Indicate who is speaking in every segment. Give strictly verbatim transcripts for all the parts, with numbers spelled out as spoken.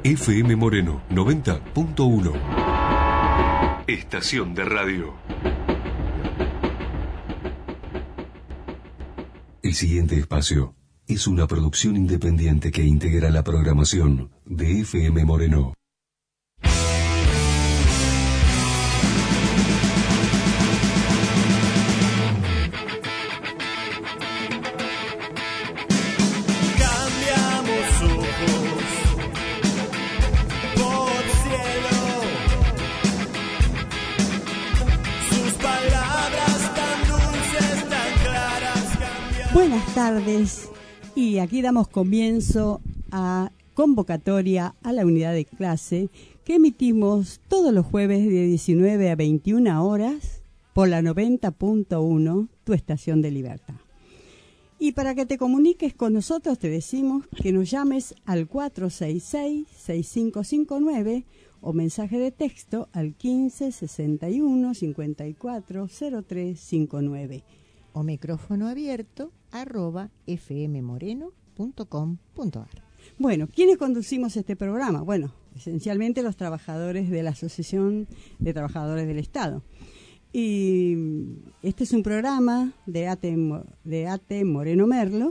Speaker 1: F M Moreno noventa punto uno. Estación de radio. El siguiente espacio es una producción independiente que integra la programación de F M Moreno.
Speaker 2: Buenas tardes, y aquí damos comienzo a convocatoria a la unidad de clase que emitimos todos los jueves de diecinueve a veintiuna horas por la noventa punto uno, tu estación de libertad. Y para que te comuniques con nosotros te decimos que nos llames al cuatro seis seis, seis cinco cinco nueve o mensaje de texto al quince, sesenta y uno, cincuenta y cuatro, cero tres cincuenta y nueve.
Speaker 3: O micrófono abierto arroba fmmoreno punto com punto ar.
Speaker 2: Bueno, ¿quiénes conducimos este programa? Bueno, esencialmente los trabajadores de la Asociación de Trabajadores del Estado. Y este es un programa de A T E, de A T E Moreno Merlo,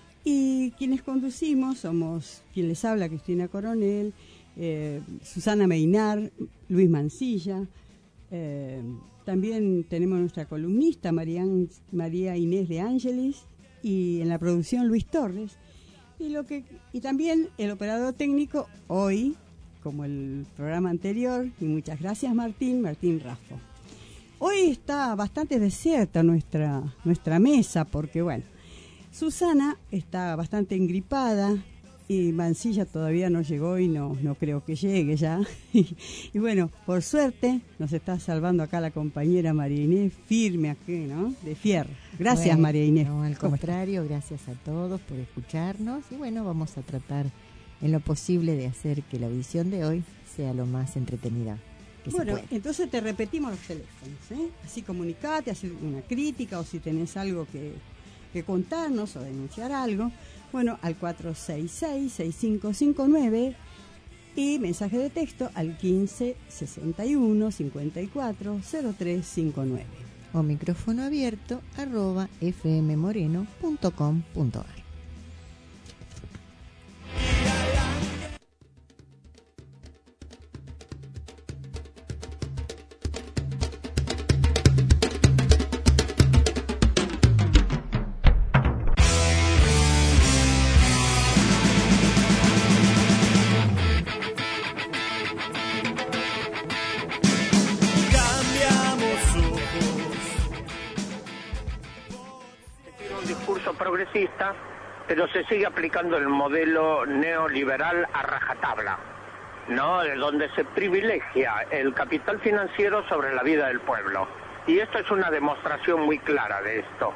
Speaker 2: y quienes conducimos somos quien les habla, Cristina Coronel, eh, Susana Meinar, Luis Mancilla. Eh, también tenemos nuestra columnista María, María Inés de Ángelis, y en la producción Luis Torres, y lo que y también el operador técnico hoy, como el programa anterior, y muchas gracias Martín, Martín Raffo. Hoy está bastante desierta nuestra, nuestra mesa porque, bueno, Susana está bastante engripada y Mancilla todavía no llegó y no, no creo que llegue ya. Y, y bueno, por suerte nos está salvando acá la compañera María Inés, firme aquí, ¿no? De fierro. Gracias, bueno, María Inés.
Speaker 3: No, al contrario, gracias a todos por escucharnos. Y bueno, vamos a tratar en lo posible de hacer que la audición de hoy sea lo más entretenida que
Speaker 2: bueno,
Speaker 3: se pueda.
Speaker 2: Entonces te repetimos los teléfonos, ¿eh? Así comunicate, hacer una crítica o si tenés algo que, que contarnos o denunciar algo. Bueno, al cuatro seis seis, seis cinco cinco nueve y mensaje de texto al quince, sesenta y uno, cincuenta y cuatro, cero tres cincuenta y nueve.
Speaker 3: O micrófono abierto arroba fmmoreno punto com punto ar.
Speaker 4: Progresista, pero se sigue aplicando el modelo neoliberal a rajatabla, ¿no? Donde se privilegia el capital financiero sobre la vida del pueblo. Y esto es una demostración muy clara de esto.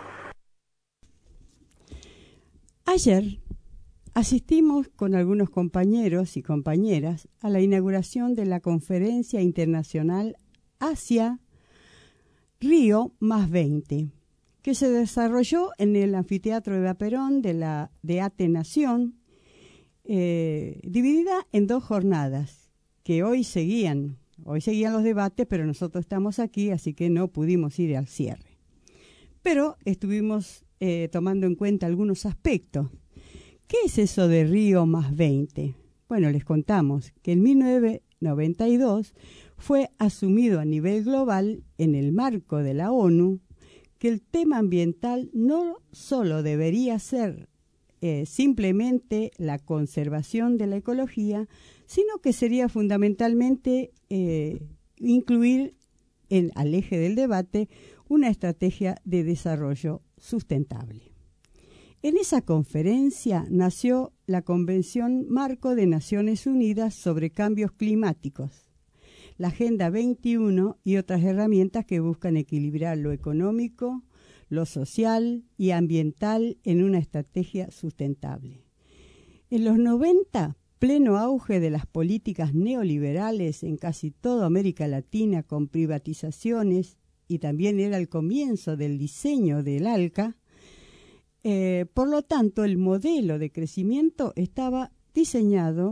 Speaker 2: Ayer asistimos con algunos compañeros y compañeras a la inauguración de la Conferencia Internacional Asia Río más veinte, que se desarrolló en el anfiteatro Eva Perón de la de A T E Nación, eh, dividida en dos jornadas, que hoy seguían, hoy seguían los debates, pero nosotros estamos aquí, así que no pudimos ir al cierre. Pero estuvimos eh, tomando en cuenta algunos aspectos. ¿Qué es eso de Río más veinte? Bueno, les contamos que en mil novecientos noventa y dos fue asumido a nivel global, en el marco de la ONU, que el tema ambiental no solo debería ser eh, simplemente la conservación de la ecología, sino que sería fundamentalmente eh, incluir en, al eje del debate una estrategia de desarrollo sustentable. En esa conferencia nació la Convención Marco de Naciones Unidas sobre Cambios Climáticos, la Agenda veintiuno y otras herramientas que buscan equilibrar lo económico, lo social y ambiental en una estrategia sustentable. En los noventa, pleno auge de las políticas neoliberales en casi toda América Latina con privatizaciones, y también era el comienzo del diseño del ALCA, eh, por lo tanto el modelo de crecimiento estaba diseñado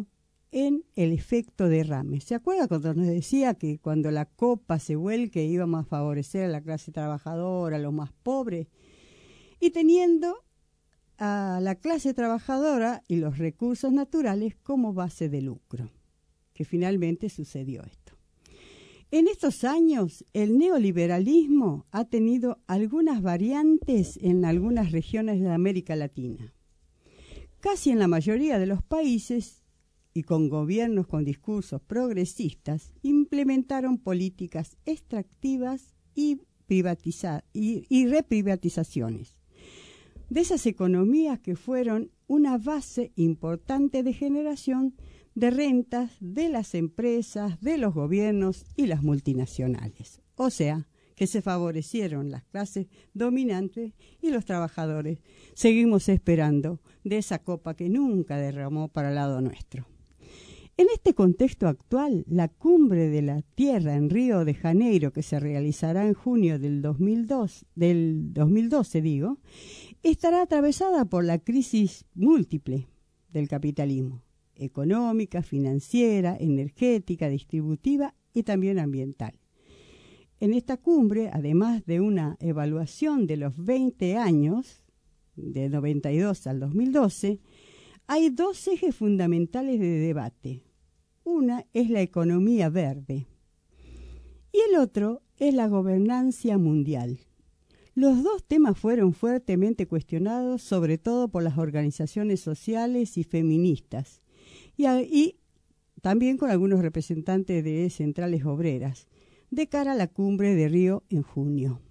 Speaker 2: en el efecto derrame. ¿Se acuerda cuando nos decía que cuando la copa se vuelque íbamos a favorecer a la clase trabajadora, a los más pobres? Y teniendo a la clase trabajadora y los recursos naturales como base de lucro, que finalmente sucedió esto. En estos años, el neoliberalismo ha tenido algunas variantes en algunas regiones de América Latina. Casi en la mayoría de los países, y con gobiernos con discursos progresistas, implementaron políticas extractivas y, privatiza- y, y reprivatizaciones de esas economías que fueron una base importante de generación de rentas de las empresas, de los gobiernos y las multinacionales. O sea, que se favorecieron las clases dominantes y los trabajadores. Seguimos esperando de esa copa que nunca derramó para el lado nuestro. En este contexto actual, la Cumbre de la Tierra en Río de Janeiro, que se realizará en junio del dos mil dos, del dos mil doce, digo, estará atravesada por la crisis múltiple del capitalismo, económica, financiera, energética, distributiva y también ambiental. En esta cumbre, además de una evaluación de los veinte años, de noventa y dos al dos mil doce, hay dos ejes fundamentales de debate. Una es la economía verde y el otro es la gobernanza mundial. Los dos temas fueron fuertemente cuestionados, sobre todo por las organizaciones sociales y feministas, y, y también con algunos representantes de centrales obreras, de cara a la cumbre de Río en junio.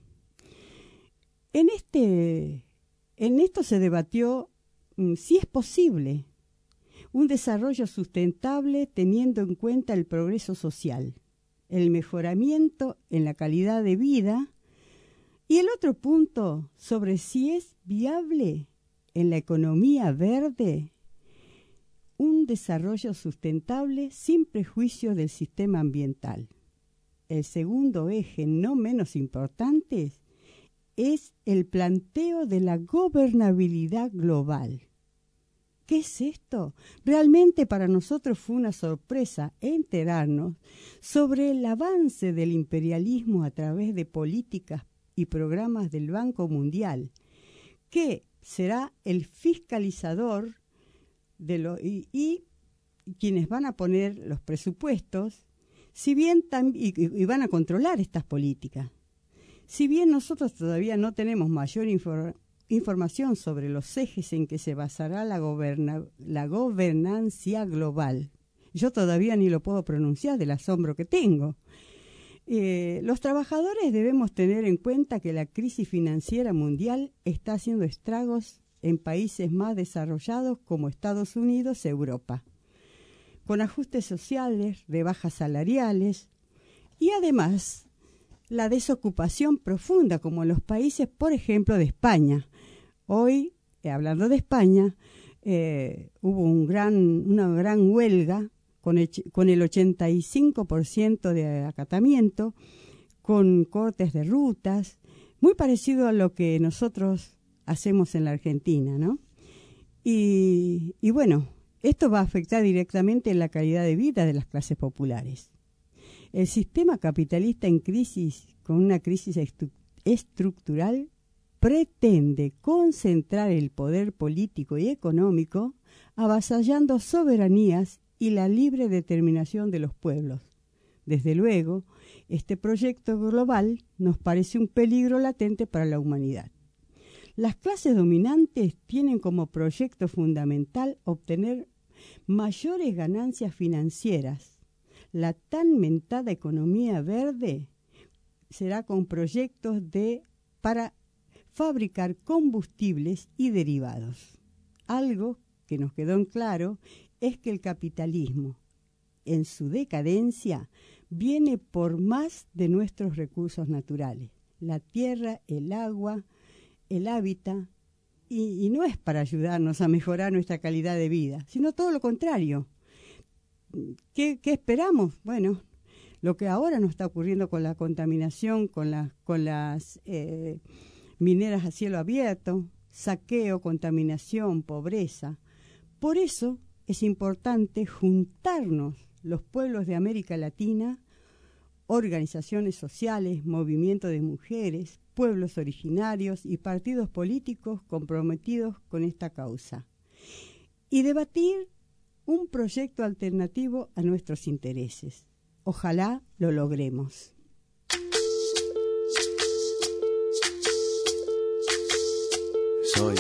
Speaker 2: En, este, en esto se debatió mm, si es posible un desarrollo sustentable teniendo en cuenta el progreso social, el mejoramiento en la calidad de vida y el otro punto sobre si es viable en la economía verde un desarrollo sustentable sin prejuicio del sistema ambiental. El segundo eje, no menos importante, es el planteo de la gobernabilidad global. ¿Qué es esto? Realmente para nosotros fue una sorpresa enterarnos sobre el avance del imperialismo a través de políticas y programas del Banco Mundial, que será el fiscalizador de lo, y, y quienes van a poner los presupuestos, si bien tam, y, y van a controlar estas políticas. Si bien nosotros todavía no tenemos mayor información, información sobre los ejes en que se basará la, goberna, la gobernanza global. Yo todavía ni lo puedo pronunciar del asombro que tengo. Eh, los trabajadores debemos tener en cuenta que la crisis financiera mundial está haciendo estragos en países más desarrollados como Estados Unidos y Europa, con ajustes sociales, rebajas salariales y además la desocupación profunda como en los países, por ejemplo, de España. Hoy, eh, hablando de España, eh, hubo un gran, una gran huelga con el, con el ochenta y cinco por ciento de acatamiento, con cortes de rutas, muy parecido a lo que nosotros hacemos en la Argentina, ¿no? Y, y bueno, esto va a afectar directamente en la calidad de vida de las clases populares. El sistema capitalista en crisis, con una crisis estru- estructural, pretende concentrar el poder político y económico, avasallando soberanías y la libre determinación de los pueblos. Desde luego, este proyecto global nos parece un peligro latente para la humanidad. Las clases dominantes tienen como proyecto fundamental obtener mayores ganancias financieras. La tan mentada economía verde será con proyectos de para fabricar combustibles y derivados. Algo que nos quedó en claro es que el capitalismo, en su decadencia, viene por más de nuestros recursos naturales, la tierra, el agua, el hábitat, y, y no es para ayudarnos a mejorar nuestra calidad de vida, sino todo lo contrario. ¿Qué, qué esperamos? Bueno, lo que ahora nos está ocurriendo con la contaminación, con, la, con las eh, mineras a cielo abierto, saqueo, contaminación, pobreza. Por eso es importante juntarnos los pueblos de América Latina, organizaciones sociales, movimientos de mujeres, pueblos originarios y partidos políticos comprometidos con esta causa, y debatir un proyecto alternativo a nuestros intereses. Ojalá lo logremos.
Speaker 5: Soy,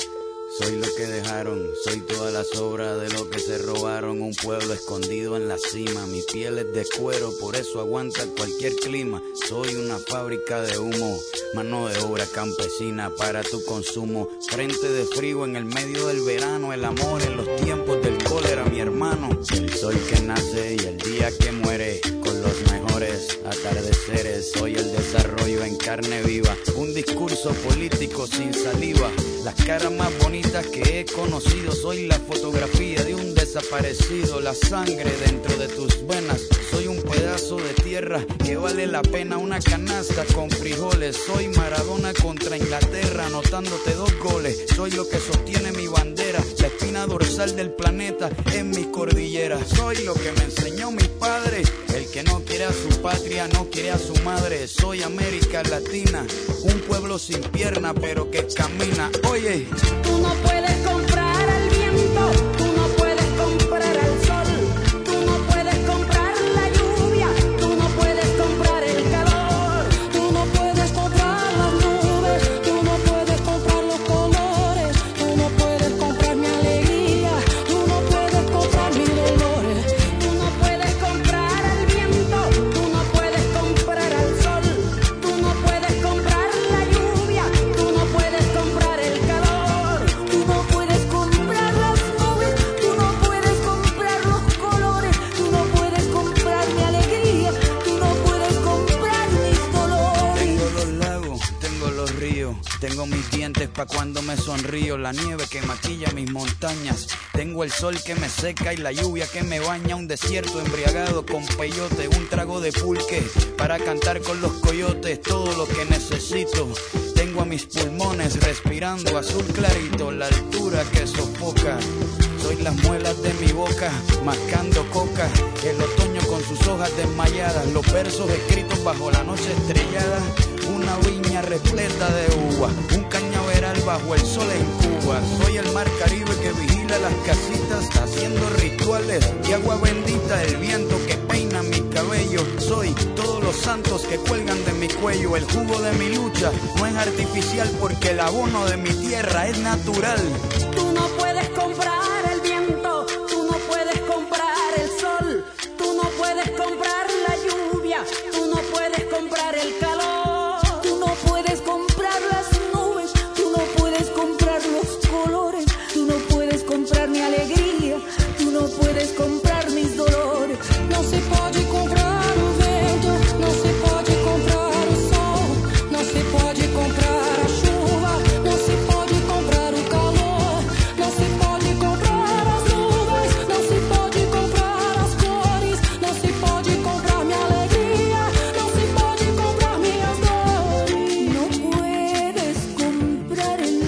Speaker 5: soy lo que dejaron, soy toda la sobra de lo que se robaron. Un pueblo escondido en la cima, mi piel es de cuero, por eso aguanta cualquier clima. Soy una fábrica de humo, mano de obra campesina para tu consumo. Frente de frío en el medio del verano, el amor en los tiempos del cólera, mi hermano. El sol que nace y el día que muere, con los mejores atardeceres. Soy el desarrollo en carne viva, un discurso político sin saliva. Las caras más bonitas que he conocido, soy la fotografía de un desaparecido. La sangre dentro de tus venas, soy un pedazo de tierra que vale la pena una canasta con frijoles. Soy Maradona contra Inglaterra, anotándote dos goles. Soy lo que sostiene mi bandera, la espina dorsal del planeta en mis cordilleras. Soy lo que me enseñó mi padre, el que no quiere a su patria, no quiere a su madre. Soy América Latina, un pueblo sin pierna pero que camina. Oye,
Speaker 6: tú no puedes comprar al viento, tú no puedes comprar al sol, tú no puedes comprar la lluvia, tú no puedes comprar el calor, tú no puedes comprar las nubes, tú no puedes comprar los colores, tú no puedes comprar mi alegría, tú no puedes comprar mis dolores, tú no puedes comprar al viento, tú no puedes comprar al sol, tú no puedes comprar la lluvia, tú no puedes comprar el calor, tú no puedes comprar las nubes, tú no puedes comprar los colores, tú no puedes comprar mi alegría, tú no puedes comprar mis dolores.
Speaker 5: tengo los lagos, tengo los ríos, tengo mis dientes pa' cuando me sonrío, la nieve que maquilla mis montañas, tengo el sol que me seca y la lluvia que me baña, un desierto embriagado con peyote, un trago de pulque para cantar con los coyotes, todo lo que necesito. Tengo a mis pulmones respirando azul clarito, la altura que sofoca. Soy las muelas de mi boca, mascando coca, el otoño con sus hojas desmayadas, los versos escritos bajo la noche estrellada, una viña repleta de uva, un cañaveral bajo el sol en Cuba. Soy el mar Caribe que vigila las casitas, haciendo rituales de agua bendita, el viento que peina mi cabello. Soy todos los santos que cuelgan de mi cuello, el jugo de mi lucha no es artificial porque el abono de mi tierra es natural.
Speaker 6: Tú no puedes comprar el viento, tú no puedes comprar el sol, tú no puedes comprar la lluvia, tú no puedes comprar el calor, tú no puedes comprar las nubes, tú no puedes comprar los colores, tú no puedes comprar mi alegría, tú no puedes comprar mis dolores. No se pode comprar o vento, no se pode comprar o sol, no se pode comprar a chuva, no se pode comprar o calor, no se pode comprar as nuvens, não se pode comprar as cores, não se pode comprar minha alegria, não se pode comprar minhas dores. Não puedes comprar el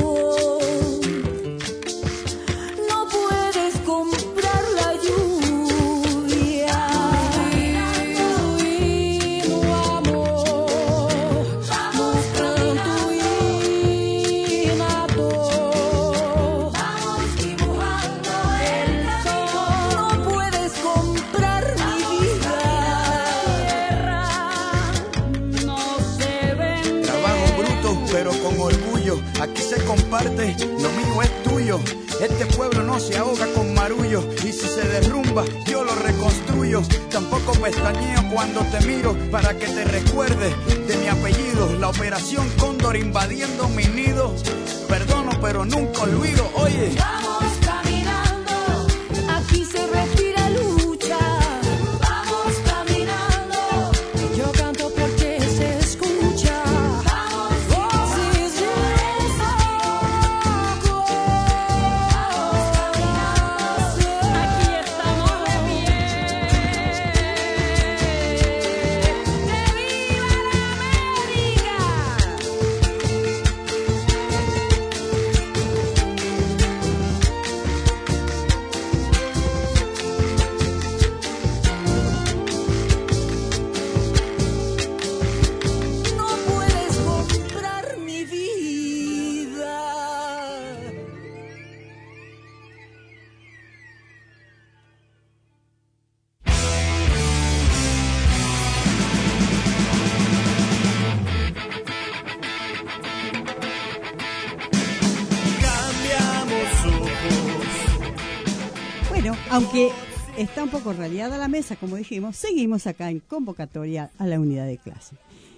Speaker 6: sol, não puedes comprar la lluvia. Y no amor, mostrando y nado. Vamos dibujando el sol. No puedes comprar mi vida. No se vende.
Speaker 5: Trabajo bruto pero con orgullo, aquí se comparte, lo mío es tuyo. Este pueblo no se ahoga con marullo, y si se derrumba yo lo reconstruyo. Tampoco pestañeo cuando te miro para que te recuerdes de mi apellido. La operación Cóndor invadiendo mi nido, perdono pero nunca olvido. Oye,
Speaker 6: Vamos caminando, aquí se respira lucha. Vamos caminando, yo canto porque se escucha. Vamos, sí, sí, aquí estamos de pie. ¡Que viva la América!
Speaker 2: Bueno, aunque está un poco radiada la mesa, como dijimos, seguimos acá en convocatoria a la unidad de clase.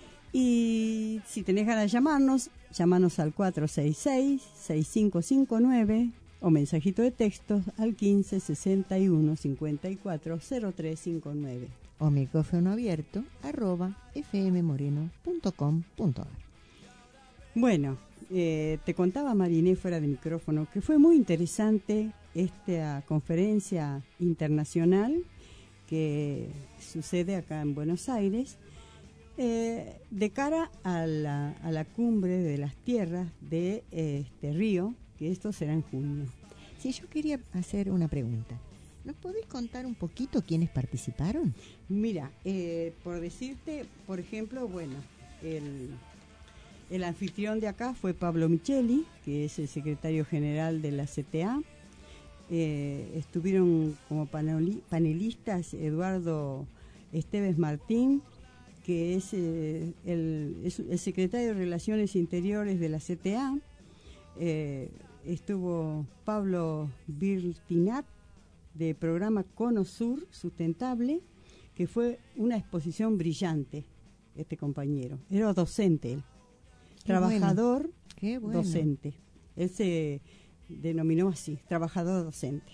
Speaker 2: Y si tenés ganas de llamarnos, llamanos al cuatro seis seis, seis cinco cinco nueve o mensajito de texto al quince sesenta y uno cincuenta y cuatro cero tres cincuenta y nueve.
Speaker 3: O micrófono abierto arroba fmmoreno punto com punto ar.
Speaker 2: Bueno, eh, te contaba Mariné fuera de micrófono que fue muy interesante esta conferencia internacional que sucede acá en Buenos Aires eh, de cara a la, a la cumbre de las tierras de eh, este Río, que esto será en junio.
Speaker 3: Sí, yo quería hacer una pregunta. ¿Nos podés contar un poquito quiénes participaron?
Speaker 2: Mira, eh, por decirte, por ejemplo, bueno, el, el anfitrión de acá fue Pablo Micheli, que es el secretario general de la C T A. Eh, estuvieron como paneli, panelistas Eduardo Esteves Martín, que es, eh, el, es el secretario de Relaciones Interiores de la C T A. Eh, estuvo Pablo Birtinat, de programa Cono Sur Sustentable, que fue una exposición brillante, este compañero. Era docente él, Qué trabajador
Speaker 3: bueno. Qué bueno.
Speaker 2: docente. Él se denominó así, trabajador docente.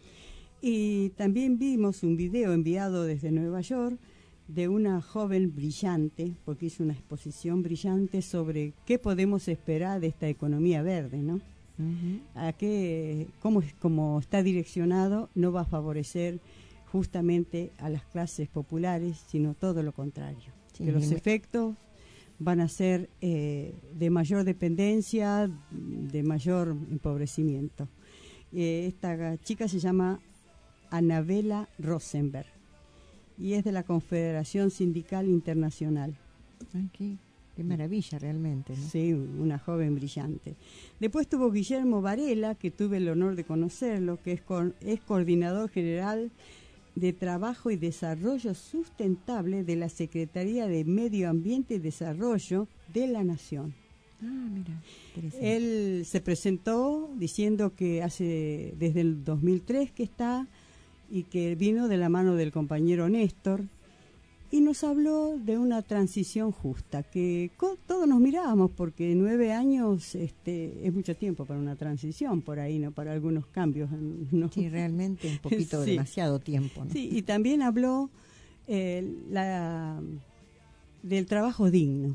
Speaker 2: Y también vimos un video enviado desde Nueva York de una joven brillante, porque hizo una exposición brillante sobre qué podemos esperar de esta economía verde, ¿no? Uh-huh. A qué, cómo, cómo está direccionado, no va a favorecer justamente a las clases populares, sino todo lo contrario. Sí, que los me... efectos van a ser eh, de mayor dependencia, de mayor empobrecimiento. Eh, esta chica se llama Anabela Rosenberg y es de la Confederación Sindical Internacional.
Speaker 3: Okay. Qué maravilla realmente, ¿no?
Speaker 2: Sí, una joven brillante. Después tuvo Guillermo Varela, que tuve el honor de conocerlo, que es, co- es coordinador general de Trabajo y Desarrollo Sustentable de la Secretaría de Medio Ambiente y Desarrollo de la Nación.
Speaker 3: Ah, mira, interesante.
Speaker 2: Él se presentó diciendo que hace desde el dos mil tres que está y que vino de la mano del compañero Néstor, y nos habló de una transición justa, que co- todos nos mirábamos, porque nueve años este, es mucho tiempo para una transición, por ahí, ¿no? Para algunos cambios, ¿no?
Speaker 3: Sí, realmente un poquito sí. demasiado tiempo, ¿no?
Speaker 2: Sí, y también habló eh, la, del trabajo digno.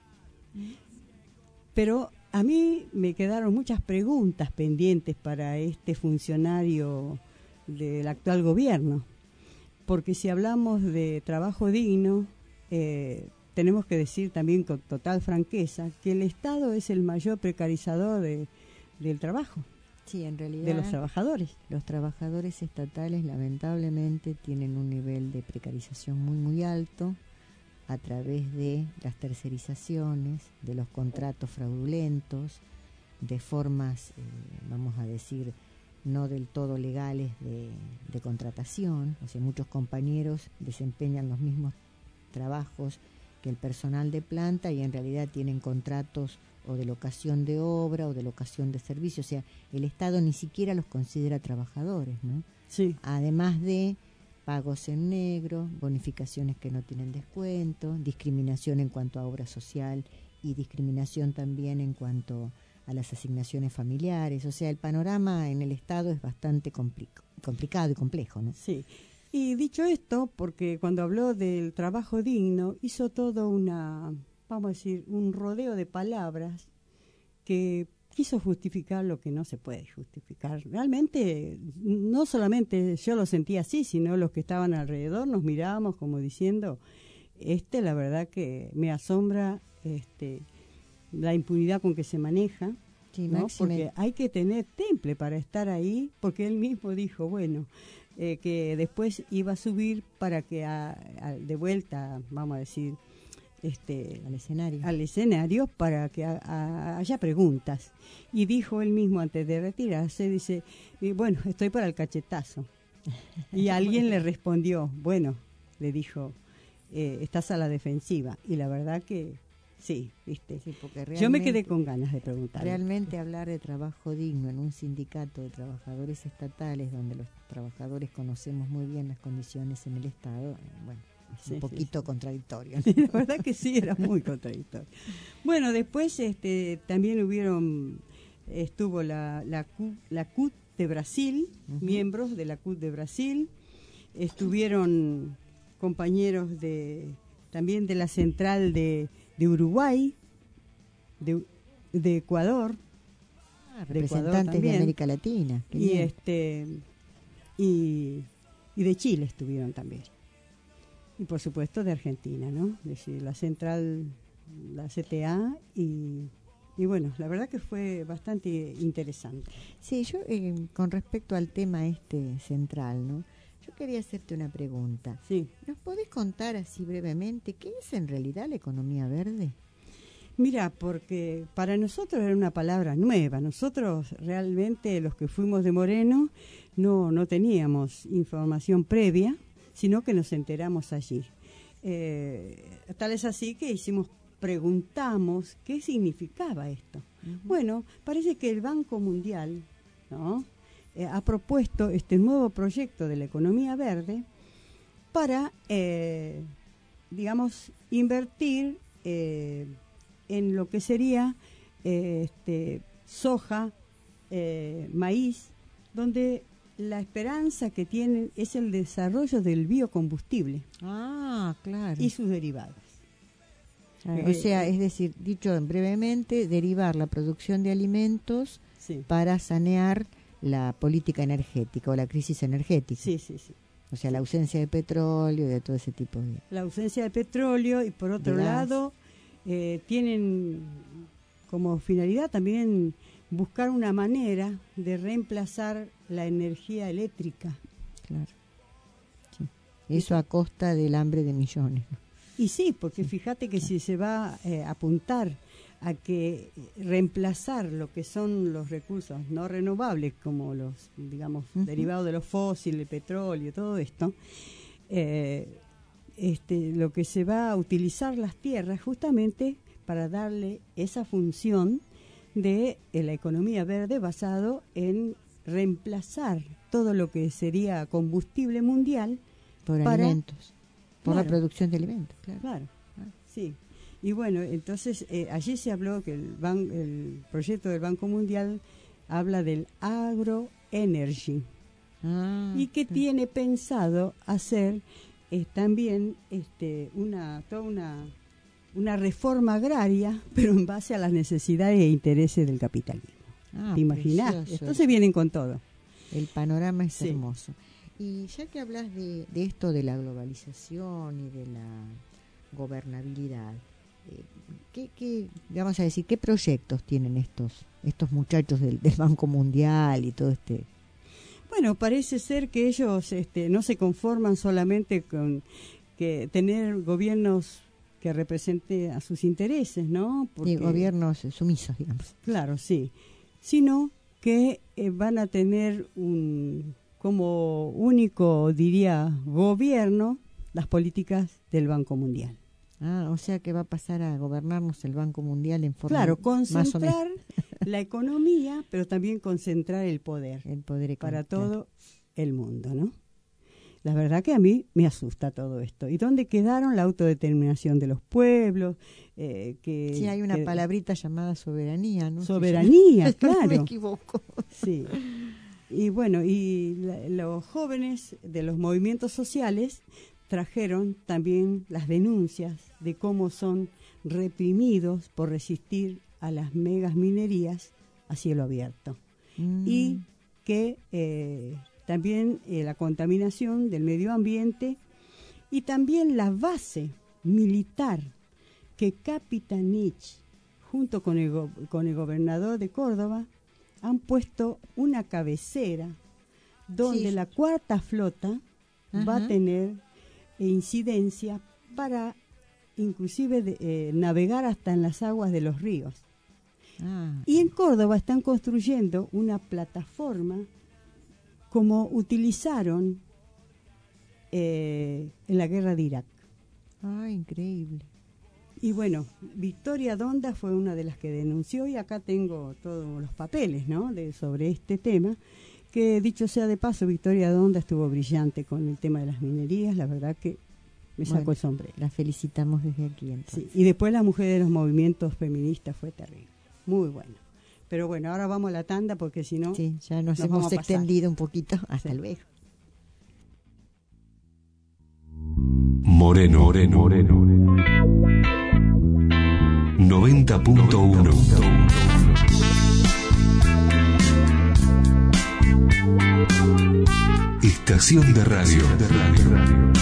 Speaker 2: Pero a mí me quedaron muchas preguntas pendientes para este funcionario del actual gobierno. Porque si hablamos de trabajo digno, eh, tenemos que decir también con total franqueza que el Estado es el mayor precarizador de, del trabajo.
Speaker 3: Sí, en realidad.
Speaker 2: De los trabajadores.
Speaker 3: Los trabajadores estatales lamentablemente tienen un nivel de precarización muy, muy alto a través de las tercerizaciones, de los contratos fraudulentos, de formas, eh, vamos a decir, no del todo legales de, de contratación. O sea, muchos compañeros desempeñan los mismos trabajos que el personal de planta y en realidad tienen contratos o de locación de obra o de locación de servicio. O sea, el Estado ni siquiera los considera trabajadores, ¿no?
Speaker 2: Sí.
Speaker 3: Además de pagos en negro, bonificaciones que no tienen descuento, discriminación en cuanto a obra social y discriminación también en cuanto a las asignaciones familiares. O sea, el panorama en el Estado es bastante compli- complicado y complejo, ¿no?
Speaker 2: Sí. Y dicho esto, porque cuando habló del trabajo digno, hizo todo una, vamos a decir, un rodeo de palabras que quiso justificar lo que no se puede justificar. Realmente, no solamente yo lo sentí así, sino los que estaban alrededor nos mirábamos como diciendo, este la verdad que me asombra este la impunidad con que se maneja,
Speaker 3: sí,
Speaker 2: ¿no? Porque hay que tener temple para estar ahí, porque él mismo dijo, bueno, eh, que después iba a subir para que a, a, de vuelta, vamos a decir, este
Speaker 3: al escenario,
Speaker 2: al escenario para que a, a, haya preguntas. Y dijo él mismo antes de retirarse, dice, bueno, estoy para el cachetazo. Y alguien le respondió, bueno, le dijo, eh, estás a la defensiva. Y la verdad que sí, viste.
Speaker 3: Sí, porque
Speaker 2: yo me quedé con ganas de preguntar.
Speaker 3: Realmente hablar de trabajo digno en un sindicato de trabajadores estatales donde los trabajadores trabajadores conocemos muy bien las condiciones en el Estado, bueno, es
Speaker 2: Sí,
Speaker 3: un poquito
Speaker 2: sí, sí.
Speaker 3: contradictorio.
Speaker 2: La verdad que sí, era muy contradictorio. Bueno, después este, también hubieron, estuvo la, la, C U, la C U T de Brasil,
Speaker 3: Uh-huh.
Speaker 2: miembros de la C U T de Brasil, estuvieron compañeros de también de la central de, de Uruguay, de, de Ecuador,
Speaker 3: Ah,
Speaker 2: de Ecuador
Speaker 3: representantes de
Speaker 2: también.
Speaker 3: América Latina. Qué
Speaker 2: y
Speaker 3: bien.
Speaker 2: este y, y de Chile estuvieron también. Y por supuesto de Argentina, ¿no? Es decir, la central, la C T A y, y bueno, la verdad que fue bastante interesante.
Speaker 3: Sí, yo eh, con respecto al tema este central, ¿no? Yo quería hacerte una pregunta.
Speaker 2: Sí.
Speaker 3: ¿Nos podés contar así brevemente qué es en realidad la economía verde?
Speaker 2: Mira, porque para nosotros era una palabra nueva. Nosotros realmente los que fuimos de Moreno no, no teníamos información previa, sino que nos enteramos allí. Eh, tal es así que hicimos, preguntamos qué significaba esto. Uh-huh. Bueno, parece que el Banco Mundial, ¿no? Eh, ha propuesto este nuevo proyecto de la economía verde para, eh, digamos, invertir eh, en lo que sería eh, este, soja, eh, maíz, donde la esperanza que tienen es el desarrollo del biocombustible.
Speaker 3: Ah, claro.
Speaker 2: Y sus derivados.
Speaker 3: Claro, eh, o sea, es decir, dicho brevemente, derivar la producción de alimentos
Speaker 2: sí.
Speaker 3: para sanear la política energética o la crisis energética.
Speaker 2: Sí, sí, sí.
Speaker 3: O sea, la ausencia de petróleo y de todo ese tipo de...
Speaker 2: La ausencia de petróleo y por otro lado eh, tienen como finalidad también buscar una manera de reemplazar la energía eléctrica.
Speaker 3: Claro. Sí. Eso a costa del hambre de millones, ¿no?
Speaker 2: Y sí, porque fíjate que si se va eh, a apuntar a que reemplazar lo que son los recursos no renovables, como los, digamos, uh-huh. derivados de los fósiles, el petróleo, todo esto, eh, este, lo que se va a utilizar las tierras justamente para darle esa función de eh, la economía verde basado en reemplazar todo lo que sería combustible mundial
Speaker 3: por
Speaker 2: para,
Speaker 3: alimentos, por
Speaker 2: claro,
Speaker 3: la producción de alimentos, claro.
Speaker 2: Claro, ah. sí. Y bueno, entonces eh, allí se habló que el, ban el proyecto del Banco Mundial habla del agroenergy
Speaker 3: ah,
Speaker 2: y que
Speaker 3: sí.
Speaker 2: tiene pensado hacer eh, también este, una toda una una reforma agraria, pero en base a las necesidades e intereses del capitalismo.
Speaker 3: Ah,
Speaker 2: ¿te imaginas?
Speaker 3: Precioso.
Speaker 2: Entonces vienen con todo.
Speaker 3: El panorama es
Speaker 2: sí.
Speaker 3: hermoso. Y ya que hablas de, de esto de la globalización y de la gobernabilidad, eh, ¿qué, qué, vamos a decir, qué proyectos tienen estos estos muchachos del, del Banco Mundial y todo este?
Speaker 2: Bueno, parece ser que ellos este, no se conforman solamente con que tener gobiernos que representen a sus intereses, ¿no?
Speaker 3: Porque, sí, gobiernos sumisos, digamos.
Speaker 2: Claro, sí. Sino que eh, van a tener un como único, diría, gobierno las políticas del Banco Mundial.
Speaker 3: Ah, o sea que va a pasar a gobernarnos el Banco Mundial en forma
Speaker 2: claro,
Speaker 3: concentrar
Speaker 2: más o menos la economía, pero también concentrar el poder,
Speaker 3: el poder
Speaker 2: para todo el mundo, ¿no? La verdad que a mí me asusta todo esto. ¿Y dónde quedaron la autodeterminación de los pueblos? Eh, que,
Speaker 3: sí, hay una
Speaker 2: que,
Speaker 3: palabrita llamada soberanía, ¿no?
Speaker 2: Soberanía, claro.
Speaker 3: Me equivoco.
Speaker 2: Sí. Y bueno, y la, los jóvenes de los movimientos sociales trajeron también las denuncias de cómo son reprimidos por resistir a las megas minerías a cielo abierto. Mm. Y que eh, también eh, la contaminación del medio ambiente y también la base militar que Capitanich, junto con el, go con el gobernador de Córdoba, han puesto una cabecera donde sí. la cuarta flota Ajá. va a tener incidencia para inclusive de, eh, navegar hasta en las aguas de los ríos. Ah. Y en Córdoba están construyendo una plataforma como utilizaron eh, en la guerra de Irak.
Speaker 3: Ah, increíble.
Speaker 2: Y bueno, Victoria Donda fue una de las que denunció y acá tengo todos los papeles, ¿no? De, sobre este tema, que dicho sea de paso, Victoria Donda estuvo brillante con el tema de las minerías, la verdad que me sacó
Speaker 3: Bueno,
Speaker 2: el sombrero.
Speaker 3: La felicitamos desde aquí entonces.
Speaker 2: Sí, y después la mujer de los movimientos feministas fue terrible, muy bueno. Pero bueno, ahora vamos a la tanda porque si no...
Speaker 3: Sí, ya nos,
Speaker 2: nos
Speaker 3: hemos
Speaker 2: vamos a pasar.
Speaker 3: extendido un poquito. Hasta
Speaker 2: Sí.
Speaker 3: luego.
Speaker 1: Moreno, Moreno, Moreno. noventa punto uno. Estación de radio. De radio.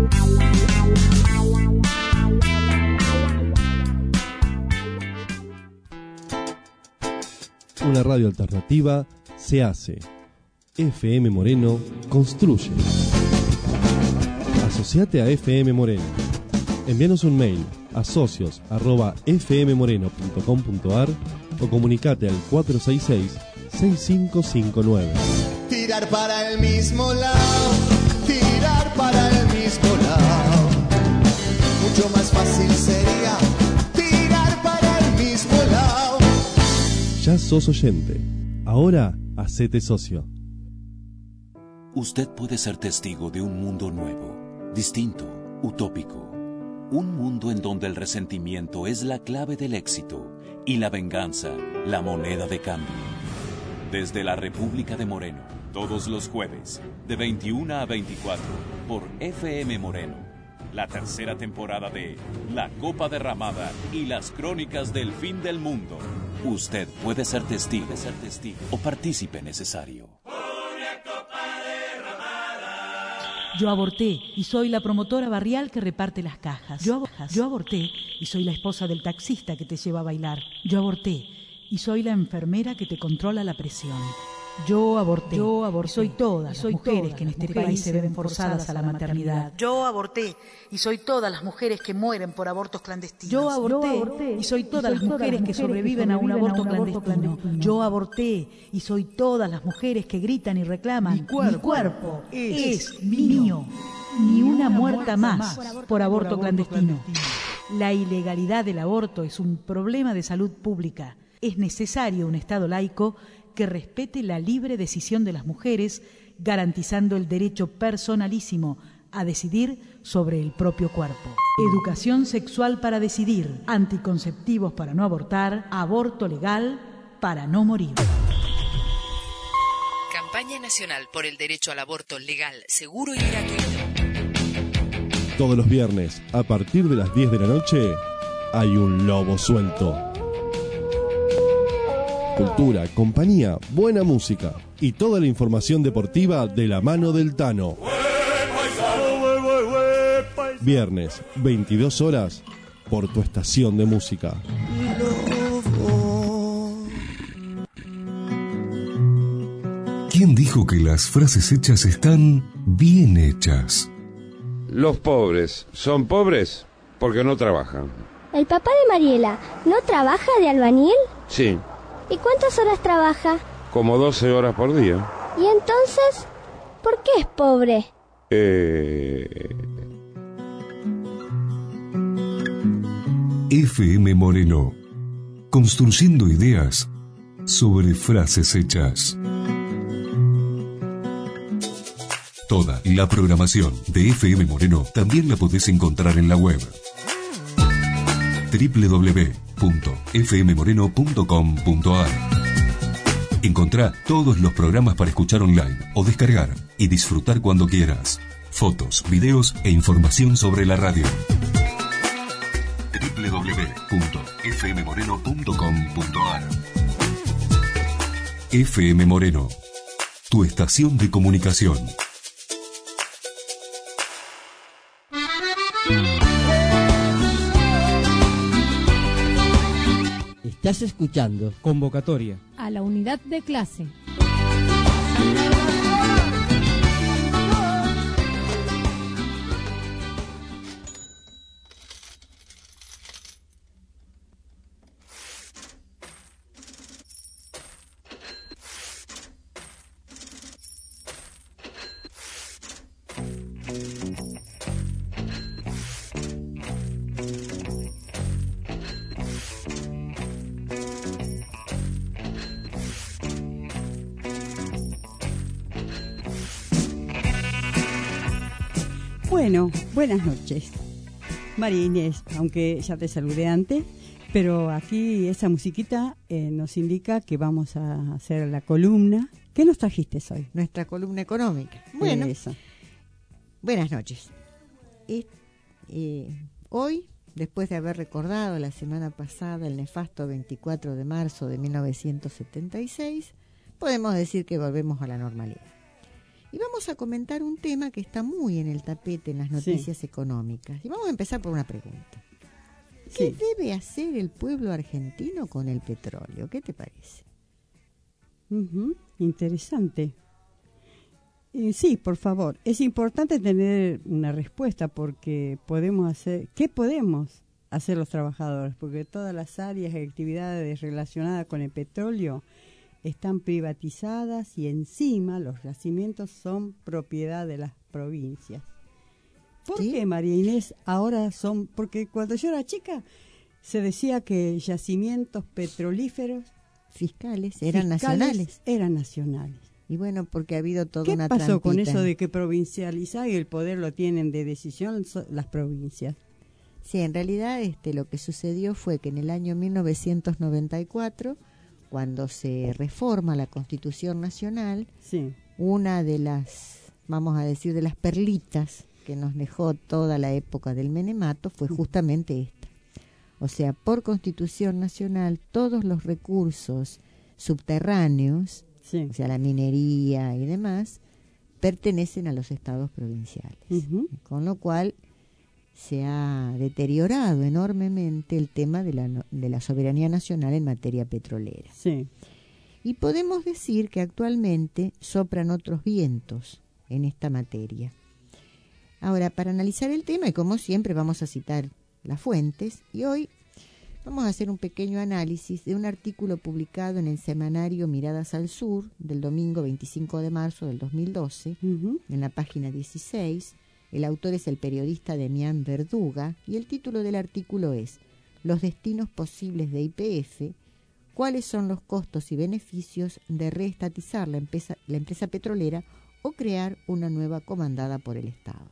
Speaker 7: Una radio alternativa se hace. F M Moreno construye. Asociate a F M Moreno. Envíanos un mail a socios arroba f m moreno punto com punto a r o comunicate al cuatro seis seis, seis cinco cinco nueve.
Speaker 8: Tirar para el mismo lado, tirar para el mismo lado. Mucho más fácil sería tirar para el mismo lado.
Speaker 7: Ya sos oyente. Ahora hacete socio.
Speaker 9: Usted puede ser testigo de un mundo nuevo, distinto, utópico. Un mundo en donde el resentimiento es la clave del éxito y la venganza la moneda de cambio. Desde la República de Moreno, todos los jueves, de veintiuna a veinticuatro, por F M Moreno. La tercera temporada de La Copa Derramada y las Crónicas del Fin del Mundo. Usted puede ser testigo, puede ser testigo o partícipe necesario.
Speaker 10: Yo aborté y soy la promotora barrial que reparte las cajas. Yo, ab- yo aborté y soy la esposa del taxista que te lleva a bailar. Yo aborté y soy la enfermera que te controla la presión. Yo aborté. Yo aborté. Y soy todas las mujeres que en este país se ven forzadas a la maternidad. Yo aborté y soy todas las mujeres que mueren por abortos clandestinos. Yo aborté y soy todas las mujeres que sobreviven a un aborto clandestino. Yo aborté y soy todas las mujeres que gritan y reclaman. Mi cuerpo es mío. Ni una muerta más por aborto clandestino. La ilegalidad del aborto es un problema de salud pública. Es necesario un Estado laico que respete la libre decisión de las mujeres, garantizando el derecho personalísimo a decidir sobre el propio cuerpo. Educación sexual para decidir, anticonceptivos para no abortar, aborto legal para no morir.
Speaker 11: Campaña Nacional por el Derecho al Aborto Legal, Seguro y Gratuito.
Speaker 7: Todos los viernes, a partir de las diez de la noche, hay un lobo suelto. Cultura, compañía, buena música y toda la información deportiva de la mano del Tano. Viernes, veintidós horas, por tu estación de música.
Speaker 1: ¿Quién dijo que las frases hechas están bien hechas?
Speaker 12: Los pobres son pobres porque no trabajan.
Speaker 13: ¿El papá de Mariela no trabaja de albañil?
Speaker 12: Sí.
Speaker 13: ¿Y cuántas horas trabaja?
Speaker 12: Como doce horas por día.
Speaker 13: ¿Y entonces por qué es pobre?
Speaker 12: Eh...
Speaker 1: F M Moreno, construyendo ideas sobre frases hechas. Toda la programación de F M Moreno también la podés encontrar en la web doble u doble u doble u punto f m moreno punto com punto a r. Encontrá todos los programas para escuchar online o descargar y disfrutar cuando quieras. Fotos, videos e información sobre la radio. doble u doble u doble u punto f m moreno punto com punto a r. F M Moreno, tu estación de comunicación.
Speaker 14: Estás escuchando Convocatoria
Speaker 15: a la unidad de clase.
Speaker 2: Bueno, buenas noches. María Inés, aunque ya te saludé antes, pero aquí esa musiquita eh, nos indica que vamos a hacer la columna. ¿Qué nos trajiste hoy?
Speaker 3: Nuestra columna económica. Bueno,
Speaker 2: Eso.
Speaker 3: Buenas noches. Eh, eh, hoy, después de haber recordado la semana pasada el nefasto veinticuatro de marzo de mil novecientos setenta y seis, podemos decir que volvemos a la normalidad. Y vamos a comentar un tema que está muy en el tapete en las noticias sí. económicas. Y vamos a empezar por una pregunta. ¿Qué sí. debe hacer el pueblo argentino con el petróleo? ¿Qué te parece?
Speaker 2: Uh-huh. Interesante. Eh, sí, por favor. Es importante tener una respuesta porque podemos hacer... ¿Qué podemos hacer los trabajadores? Porque todas las áreas y actividades relacionadas con el petróleo están privatizadas y encima los yacimientos son propiedad de las provincias. ¿Por ¿Sí? qué, María Inés, ahora son...? Porque cuando yo era chica se decía que yacimientos petrolíferos
Speaker 3: fiscales eran
Speaker 2: fiscales
Speaker 3: nacionales.
Speaker 2: Eran nacionales.
Speaker 3: Y bueno, porque ha habido toda
Speaker 2: ¿Qué
Speaker 3: una
Speaker 2: pasó
Speaker 3: trampita
Speaker 2: con eso de que provincializar y el poder lo tienen de decisión las provincias?
Speaker 3: Sí, en realidad este, lo que sucedió fue que en el año mil novecientos noventa y cuatro... cuando se reforma la Constitución Nacional,
Speaker 2: sí.
Speaker 3: una de las, vamos a decir, de las perlitas que nos dejó toda la época del menemato fue justamente esta. O sea, por Constitución Nacional, todos los recursos subterráneos,
Speaker 2: sí.
Speaker 3: o sea, la minería y demás, pertenecen a los estados provinciales.
Speaker 2: Uh-huh.
Speaker 3: Con lo cual se ha deteriorado enormemente el tema de la, de la soberanía nacional en materia petrolera.
Speaker 2: Sí.
Speaker 3: Y podemos decir que actualmente soplan otros vientos en esta materia. Ahora, para analizar el tema, y como siempre vamos a citar las fuentes, y hoy vamos a hacer un pequeño análisis de un artículo publicado en el semanario Miradas al Sur del domingo veinticinco de marzo del dos mil doce,
Speaker 2: uh-huh.
Speaker 3: en la página dieciséis. El autor es el periodista Demián Verduga y el título del artículo es Los destinos posibles de Y P F, cuáles son los costos y beneficios de reestatizar la empresa, la empresa petrolera o crear una nueva comandada por el Estado.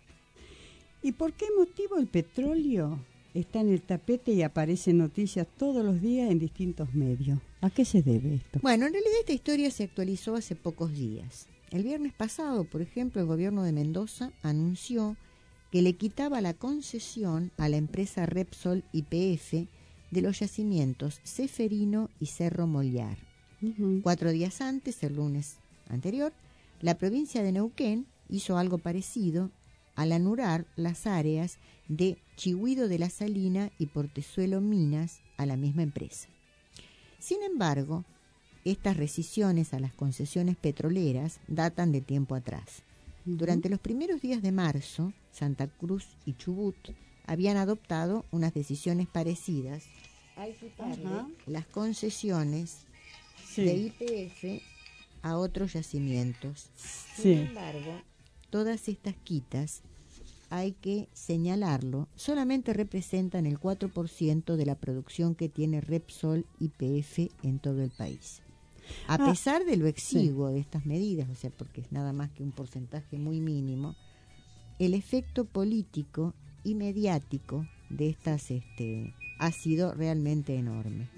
Speaker 2: ¿Y por qué motivo el petróleo está en el tapete y aparece en noticias todos los días en distintos medios? ¿A qué se debe esto?
Speaker 3: Bueno, en realidad esta historia se actualizó hace pocos días. El viernes pasado, por ejemplo, el gobierno de Mendoza anunció que le quitaba la concesión a la empresa Repsol Y P F de los yacimientos Ceferino y Cerro Mollar.
Speaker 2: Uh-huh.
Speaker 3: Cuatro días antes, el lunes anterior, la provincia de Neuquén hizo algo parecido al anular las áreas de Chihuido de la Salina y Portezuelo Minas a la misma empresa. Sin embargo, estas rescisiones a las concesiones petroleras datan de tiempo atrás. Uh-huh. Durante los primeros días de marzo, Santa Cruz y Chubut habían adoptado unas decisiones parecidas al quitarle uh-huh. las concesiones sí. de Y P F a otros yacimientos.
Speaker 2: Sí.
Speaker 3: Sin embargo, todas estas quitas, hay que señalarlo, solamente representan el cuatro por ciento de la producción que tiene Repsol Y P F en todo el país. A
Speaker 2: ah,
Speaker 3: pesar de lo exiguo
Speaker 2: sí.
Speaker 3: de estas medidas, o sea, porque es nada más que un porcentaje muy mínimo, el efecto político y mediático de estas este, ha sido realmente enorme.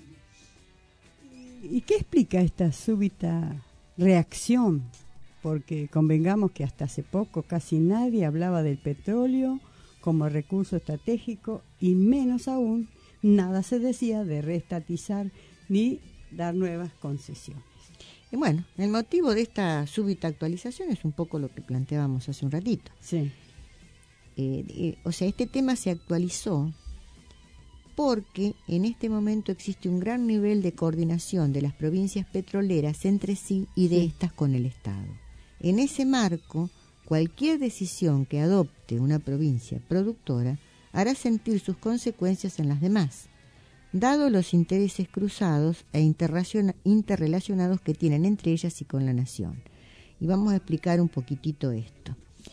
Speaker 2: ¿Y qué explica esta súbita reacción? Porque convengamos que hasta hace poco casi nadie hablaba del petróleo como recurso estratégico y menos aún nada se decía de reestatizar ni dar nuevas concesiones.
Speaker 3: Y bueno, el motivo de esta súbita actualización es un poco lo que planteábamos hace un ratito.
Speaker 2: Sí.
Speaker 3: Eh, eh, o sea, este tema se actualizó porque en este momento existe un gran nivel de coordinación de las provincias petroleras entre sí y de sí. estas con el Estado. En ese marco, cualquier decisión que adopte una provincia productora hará sentir sus consecuencias en las demás, dado los intereses cruzados e interrelacionados que tienen entre ellas y con la nación. Y vamos a explicar un poquitito esto.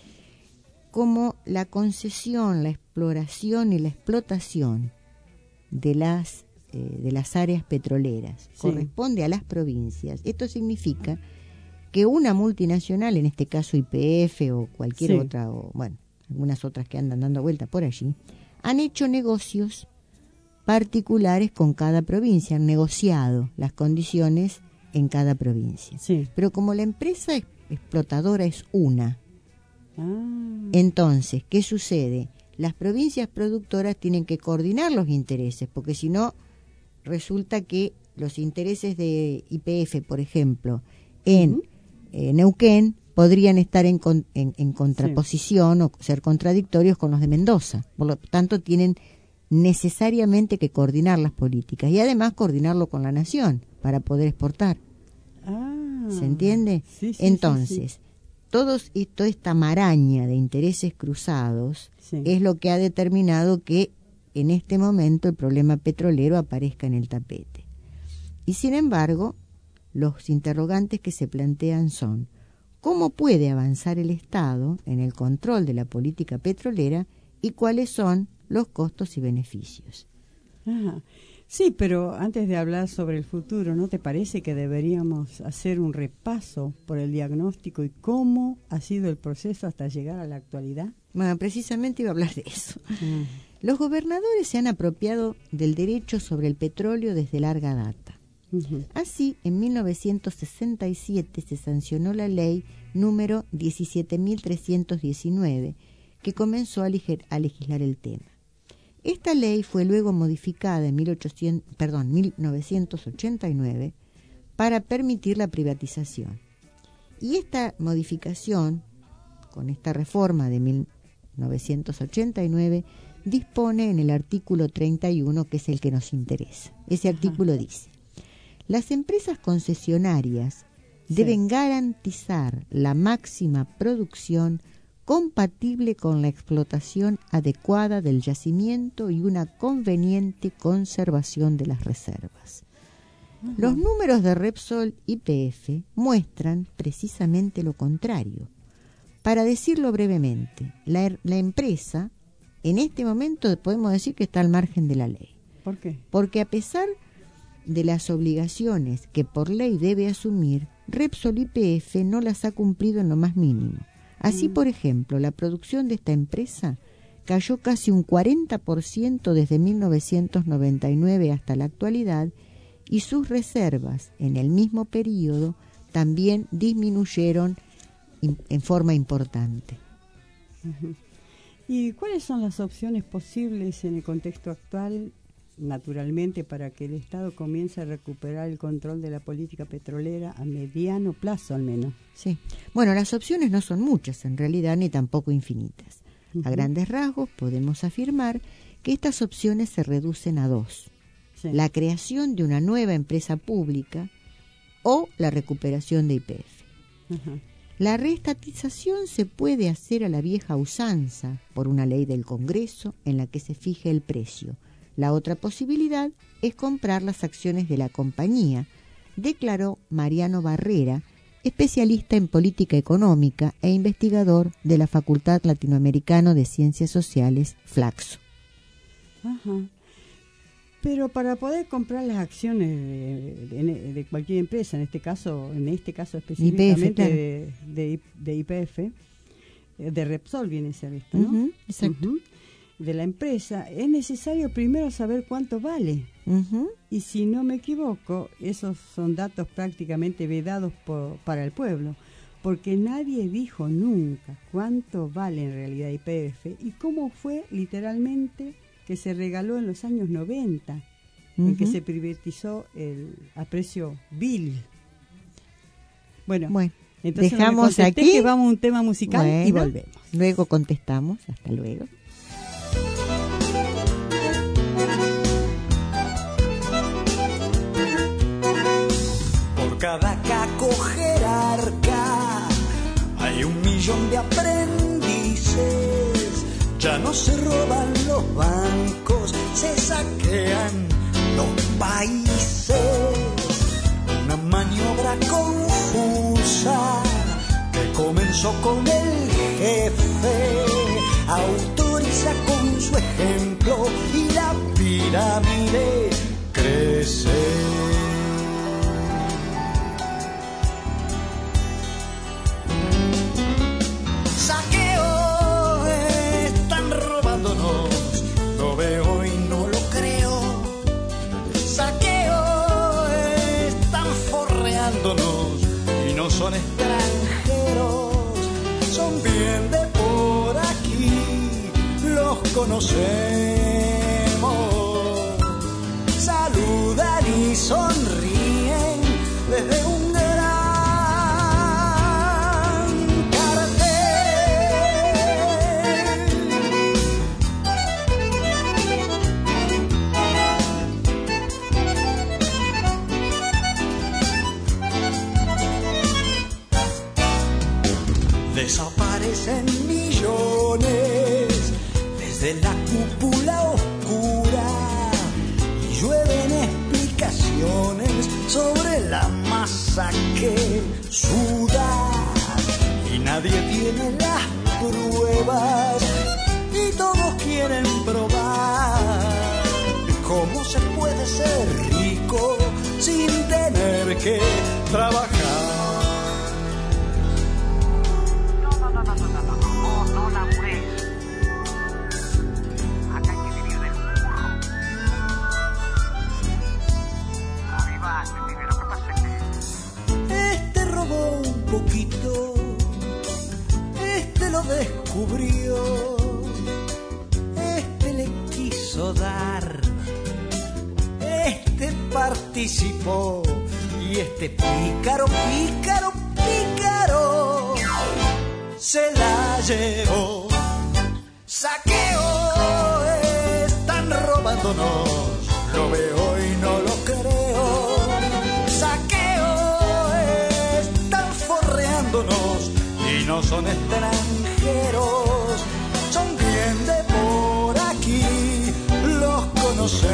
Speaker 3: Cómo la concesión, la exploración y la explotación de las, eh, de las áreas petroleras sí. corresponde a las provincias. Esto significa que una multinacional, en este caso Y P F o cualquier
Speaker 2: sí.
Speaker 3: otra, o bueno, algunas otras que andan dando vuelta por allí, han hecho negocios particulares con cada provincia, han negociado las condiciones en cada provincia.
Speaker 2: Sí.
Speaker 3: Pero como la empresa explotadora es una,
Speaker 2: ah.
Speaker 3: entonces, ¿qué sucede? Las provincias productoras tienen que coordinar los intereses, porque si no, resulta que los intereses de Y P F, por ejemplo, en uh-huh. eh, Neuquén, podrían estar en, con, en, en contraposición sí. o ser contradictorios con los de Mendoza. Por lo tanto, tienen necesariamente que coordinar las políticas y además coordinarlo con la nación para poder exportar.
Speaker 2: Ah,
Speaker 3: ¿Se entiende?
Speaker 2: Sí, sí,
Speaker 3: Entonces,
Speaker 2: sí, sí.
Speaker 3: Todos, y toda esta maraña de intereses cruzados sí. es lo que ha determinado que en este momento el problema petrolero aparezca en el tapete. Y sin embargo, los interrogantes que se plantean son: ¿cómo puede avanzar el Estado en el control de la política petrolera y cuáles son los costos y beneficios?
Speaker 2: Ajá. Sí, pero antes de hablar sobre el futuro, ¿no te parece que deberíamos hacer un repaso por el diagnóstico y cómo ha sido el proceso hasta llegar a la actualidad?
Speaker 3: Bueno, precisamente iba a hablar de eso. Mm. Los gobernadores se han apropiado del derecho sobre el petróleo desde larga data. Uh-huh. Así, en mil novecientos sesenta y siete se sancionó la ley número diecisiete mil trescientos diecinueve, que comenzó a, liger- a legislar el tema. Esta ley fue luego modificada en mil ochocientos, perdón, mil novecientos ochenta y nueve para permitir la privatización. Y esta modificación, con esta reforma de mil novecientos ochenta y nueve, dispone en el artículo treinta y uno, que es el que nos interesa. Ese artículo Ajá. dice: las empresas concesionarias sí. deben garantizar la máxima producción compatible con la explotación adecuada del yacimiento y una conveniente conservación de las reservas. Uh-huh. Los números de Repsol y P F muestran precisamente lo contrario. Para decirlo brevemente, la, la empresa en este momento podemos decir que está al margen de la ley.
Speaker 2: ¿Por qué?
Speaker 3: Porque a pesar de las obligaciones que por ley debe asumir, Repsol y P F no las ha cumplido en lo más mínimo. Así, por ejemplo, la producción de esta empresa cayó casi un cuarenta por ciento desde mil novecientos noventa y nueve hasta la actualidad, y sus reservas en el mismo periodo también disminuyeron in, en forma importante.
Speaker 2: Uh-huh. ¿Y cuáles son las opciones posibles en el contexto actual, naturalmente, para que el Estado comience a recuperar el control de la política petrolera a mediano plazo al menos?
Speaker 3: Sí. Bueno, las opciones no son muchas en realidad, ni tampoco infinitas. Uh-huh. A grandes rasgos podemos afirmar que estas opciones se reducen a dos: sí. la creación de una nueva empresa pública o la recuperación de Y P F. Uh-huh. La reestatización se puede hacer a la vieja usanza por una ley del Congreso en la que se fije el precio. La otra posibilidad es comprar las acciones de la compañía, declaró Mariano Barrera, especialista en política económica e investigador de la Facultad Latinoamericana de Ciencias Sociales, Flaxo.
Speaker 2: Ajá. Pero para poder comprar las acciones de, de, de cualquier empresa, en este caso, en este caso específicamente Y P F, claro. de, de, de Y P F, de Repsol viene a ser esto, ¿no?
Speaker 3: Uh-huh, exacto.
Speaker 2: Uh-huh. De la empresa, es necesario primero saber cuánto vale.
Speaker 3: Uh-huh.
Speaker 2: Y si no me equivoco, esos son datos prácticamente vedados por, para el pueblo, porque nadie dijo nunca cuánto vale en realidad Y P F y cómo fue literalmente que se regaló en los años noventa, uh-huh. en que se privatizó el, a precio vil. Bueno,
Speaker 3: bueno
Speaker 2: entonces
Speaker 3: dejamos
Speaker 2: no me
Speaker 3: aquí
Speaker 2: que vamos a un tema musical bueno, y volvemos.
Speaker 3: Luego contestamos. Hasta luego.
Speaker 16: Por cada caco jerarca hay un millón de aprendices. Ya no se roban los bancos, se saquean los países. Una maniobra confusa que comenzó con el jefe, autoriza con su ejemplo y la pirámide crece. Saqueo conocemos. Saludan y sonríen desde un gran desaparecen millones desde la cúpula oscura y llueven explicaciones sobre la masa que suda y nadie tiene las pruebas y todos quieren probar cómo se puede ser rico sin tener que trabajar. Poquito, este lo descubrió, este le quiso dar, este participó y este pícaro, pícaro, pícaro se la llevó. Saqueo, están robándonos, lo veo y no lo creo. Y no son extranjeros, son bien de por aquí, los conocemos.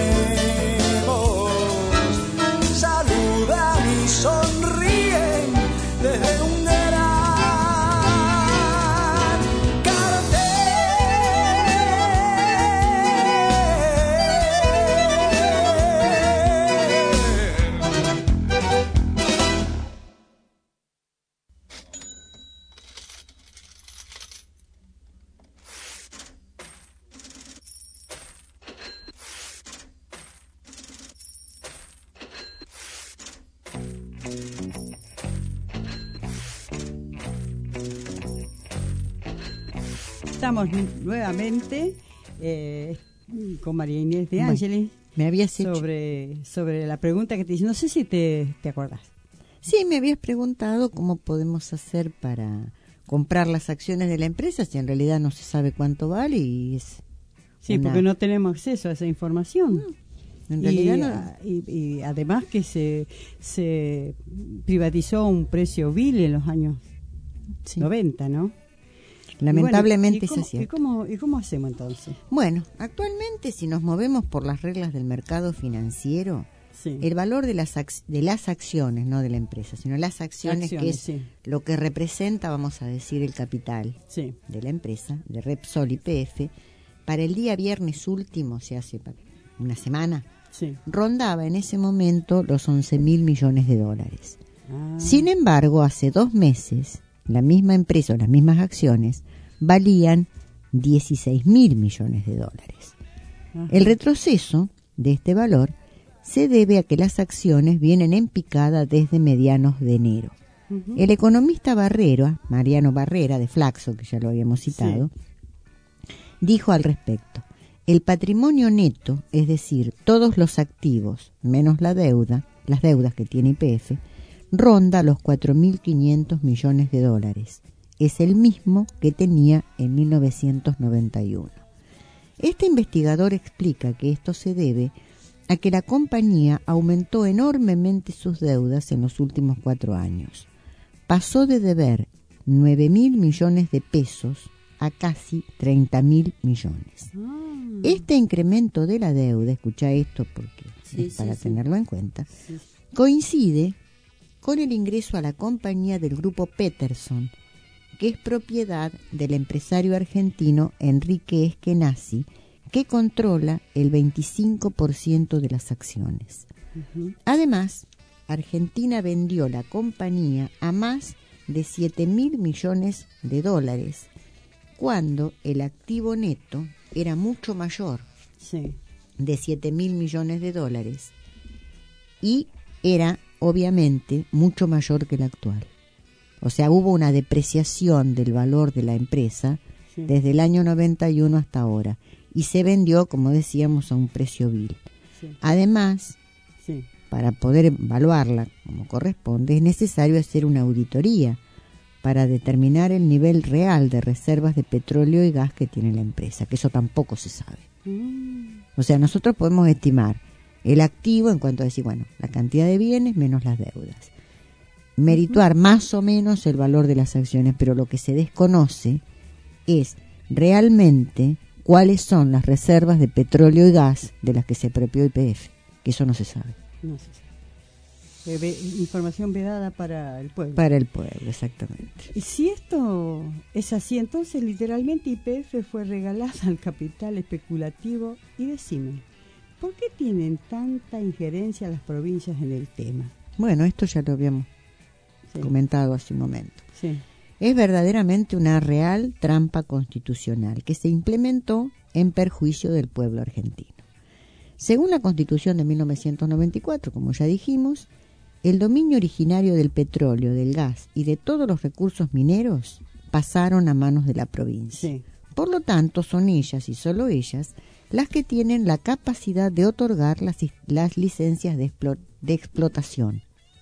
Speaker 16: Saludan y sonríen desde un gran
Speaker 2: Estamos nuevamente eh, con María Inés de Ángeles.
Speaker 3: Me habías hecho
Speaker 2: sobre, sobre la pregunta que te hice. No sé si te, te acordás.
Speaker 3: Sí, me habías preguntado cómo podemos hacer para comprar las acciones de la empresa si en realidad no se sabe cuánto vale y es
Speaker 2: sí,
Speaker 3: una...
Speaker 2: porque no tenemos acceso a esa información.
Speaker 3: No, en realidad
Speaker 2: y,
Speaker 3: no.
Speaker 2: y, y además que se, se privatizó a un precio vil en los años sí. noventa, ¿no?
Speaker 3: Lamentablemente
Speaker 2: y bueno, y, y
Speaker 3: es así.
Speaker 2: ¿y cómo, ¿Y cómo hacemos entonces?
Speaker 3: Bueno, actualmente si nos movemos por las reglas del mercado financiero, sí. el valor de las ac- de las acciones, no de la empresa, sino las acciones, acciones que es sí. lo que representa, vamos a decir, el capital sí. de la empresa, de Repsol y P F, para el día viernes último, se hace una semana, sí. rondaba en ese momento los once mil millones de dólares. Ah. Sin embargo, hace dos meses, la misma empresa o las mismas acciones valían dieciséis mil millones de dólares. Ajá. El retroceso de este valor se debe a que las acciones vienen en picada desde medianos de enero. Uh-huh. El economista Barrera, Mariano Barrera de Flaxo, que ya lo habíamos citado, sí. dijo al respecto: el patrimonio neto, es decir, todos los activos menos la deuda, las deudas que tiene Y P F, ronda los cuatro mil quinientos millones de dólares. Es el mismo que tenía en mil novecientos noventa y uno. Este investigador explica que esto se debe a que la compañía aumentó enormemente sus deudas en los últimos cuatro años. Pasó de deber nueve mil millones de pesos a casi treinta mil millones. Ah. Este incremento de la deuda, escucha esto porque sí, es para sí, tenerlo sí. en cuenta, sí. coincide con el ingreso a la compañía del grupo Peterson, que es propiedad del empresario argentino Enrique Eskenazi, que controla el veinticinco por ciento de las acciones. Uh-huh. Además, Argentina vendió la compañía a más de siete mil millones de dólares, cuando el activo neto era mucho mayor, sí. de siete mil millones de dólares, y era obviamente mucho mayor que el actual. O sea, hubo una depreciación del valor de la empresa sí. desde el año noventa y uno hasta ahora, y se vendió, como decíamos, a un precio vil. Sí. Además, sí. para poder evaluarla como corresponde, es necesario hacer una auditoría para determinar el nivel real de reservas de petróleo y gas que tiene la empresa, que eso tampoco se sabe. Mm. O sea, nosotros podemos estimar el activo en cuanto a decir, bueno, la cantidad de bienes menos las deudas. Merituar uh-huh. más o menos el valor de las acciones, pero lo que se desconoce es realmente cuáles son las reservas de petróleo y gas de las que se apropió Y P F, que eso no se sabe.
Speaker 2: No se sabe. Eh, ve, información vedada para el pueblo.
Speaker 3: Para el pueblo, exactamente.
Speaker 2: Y si esto es así, entonces literalmente Y P F fue regalada al capital especulativo. Y decime, ¿por qué tienen tanta injerencia las provincias en el tema?
Speaker 3: Bueno, esto ya lo habíamos sí. comentado hace un momento.
Speaker 2: Sí.
Speaker 3: Es verdaderamente una real trampa constitucional que se implementó en perjuicio del pueblo argentino. Según la Constitución de mil novecientos noventa y cuatro, como ya dijimos, el dominio originario del petróleo, del gas y de todos los recursos mineros pasaron a manos de la provincia. Sí. Por lo tanto, son ellas y solo ellas las que tienen la capacidad de otorgar las, las licencias de, explo, de explotación.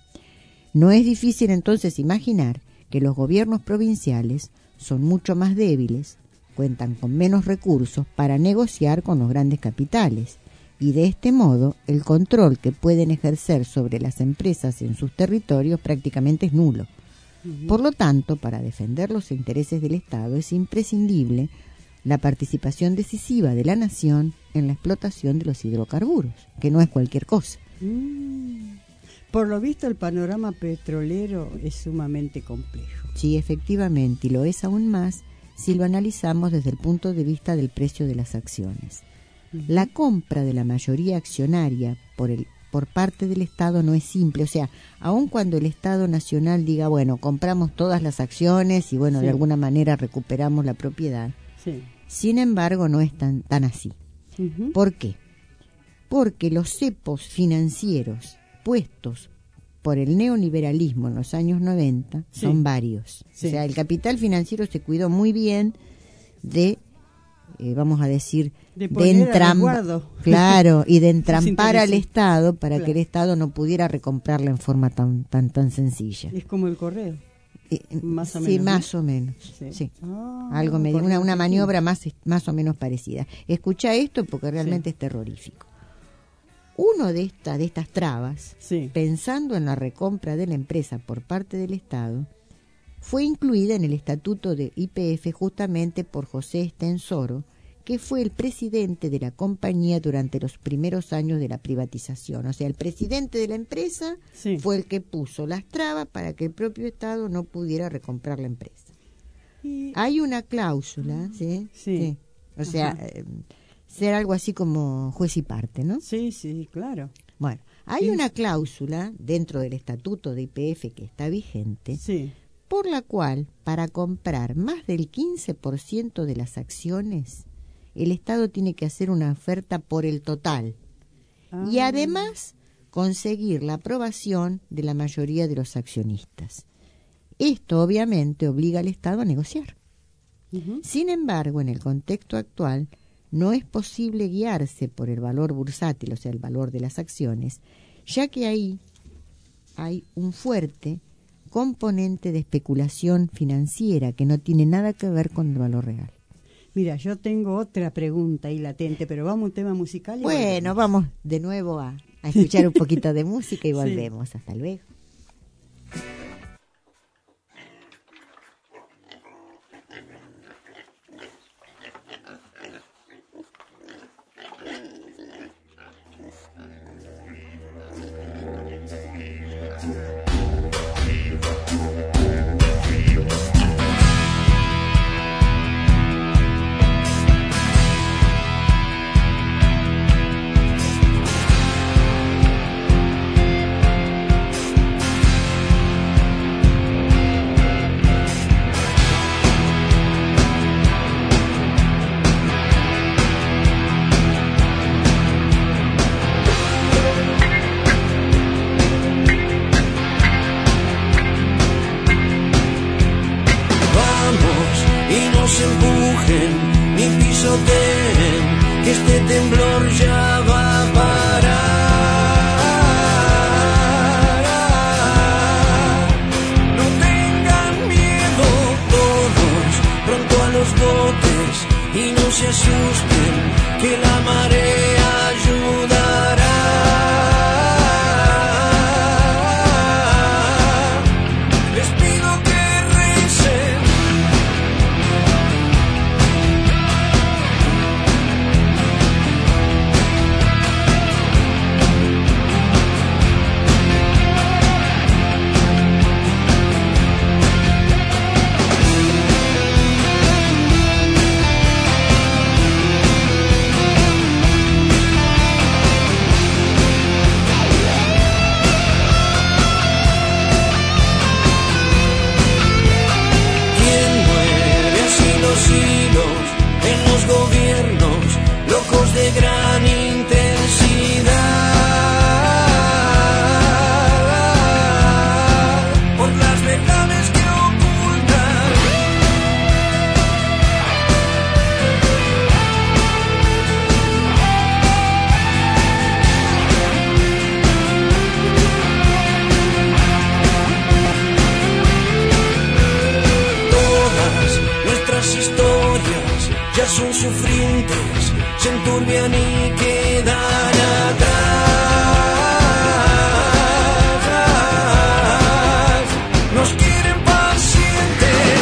Speaker 3: No es difícil entonces imaginar que los gobiernos provinciales son mucho más débiles, cuentan con menos recursos para negociar con los grandes capitales, y de este modo el control que pueden ejercer sobre las empresas en sus territorios prácticamente es nulo. Uh-huh. Por lo tanto, para defender los intereses del Estado es imprescindible la participación decisiva de la nación en la explotación de los hidrocarburos, que no es cualquier cosa.
Speaker 2: Mm. Por lo visto, el panorama petrolero es sumamente complejo.
Speaker 3: Sí, efectivamente, y lo es aún más si lo analizamos desde el punto de vista del precio de las acciones. Uh-huh. La compra de la mayoría accionaria por el por parte del Estado no es simple, o sea, aun cuando el Estado Nacional diga, bueno, compramos todas las acciones y bueno, sí. de alguna manera recuperamos la propiedad, sí. sin embargo, no es tan, tan así. Uh-huh. ¿Por qué? Porque los cepos financieros puestos por el neoliberalismo en los años noventa sí. son varios. Sí. O sea, el capital financiero se cuidó muy bien de, eh, vamos a decir,
Speaker 2: de, de entrampar,
Speaker 3: claro, y de entrampar al Estado para claro. que el Estado no pudiera recomprarla en forma tan tan tan sencilla.
Speaker 2: Es como el correo.
Speaker 3: Eh, más o sí, menos, más ¿no? o menos. Sí. sí. Ah, Algo me, una, una maniobra más, más o menos parecida. Escucha esto porque realmente sí. es terrorífico. Uno de, esta, de estas trabas, sí. pensando en la recompra de la empresa por parte del Estado, fue incluida en el estatuto de Y P F justamente por José Estensoro, que fue el presidente de la compañía durante los primeros años de la privatización. O sea, el presidente de la empresa sí. fue el que puso las trabas para que el propio Estado no pudiera recomprar la empresa. Y... Hay una cláusula, ¿sí?
Speaker 2: Sí. sí.
Speaker 3: O sea... Eh, ser algo así como juez y parte, ¿no?
Speaker 2: Sí, sí, claro.
Speaker 3: Bueno, hay sí. una cláusula dentro del estatuto de Y P F que está vigente, sí. por la cual para comprar más del quince por ciento de las acciones, el Estado tiene que hacer una oferta por el total ah. y además conseguir la aprobación de la mayoría de los accionistas. Esto obviamente obliga al Estado a negociar. Uh-huh. Sin embargo, en el contexto actual, no es posible guiarse por el valor bursátil, o sea, el valor de las acciones, ya que ahí hay un fuerte componente de especulación financiera que no tiene nada que ver con el valor real.
Speaker 2: Mira, yo tengo otra pregunta ahí latente, pero vamos a un tema musical. Y
Speaker 3: bueno, volvemos. vamos de nuevo a, a escuchar un poquito de música y volvemos. Sí. Hasta luego.
Speaker 17: empujen ni pisoteen, que este temblor ya va a parar. No tengan miedo todos, pronto a los botes, y no se asusten, que la marea ayudará. Les pido que recen. En los gobiernos, locos de gran intensidad, por las verdades que ocultan. Todas nuestras historias ya son sufrientes, se enturbian y quedan atrás. Nos quieren pacientes.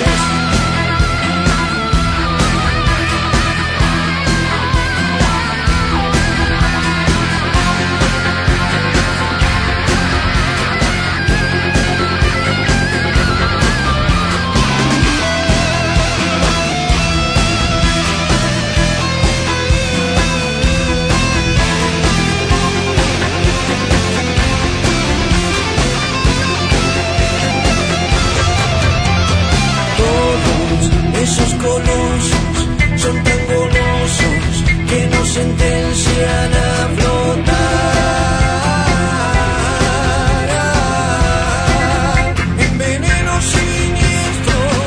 Speaker 17: Esos colosos son tan golosos que nos sentencian a flotar en venenos siniestros.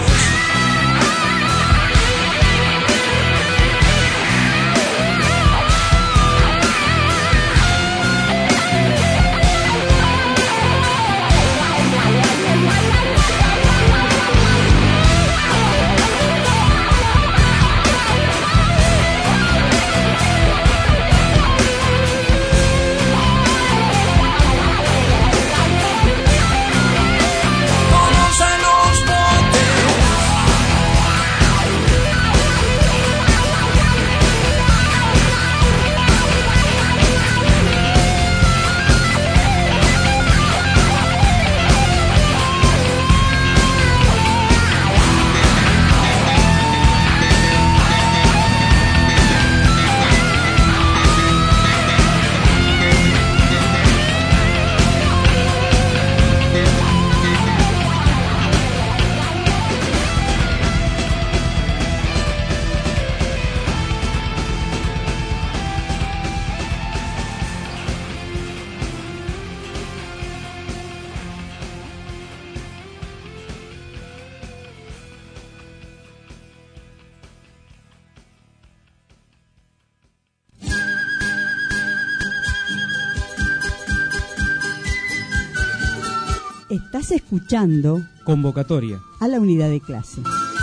Speaker 2: Estás escuchando
Speaker 14: Convocatoria
Speaker 2: a la unidad de clase.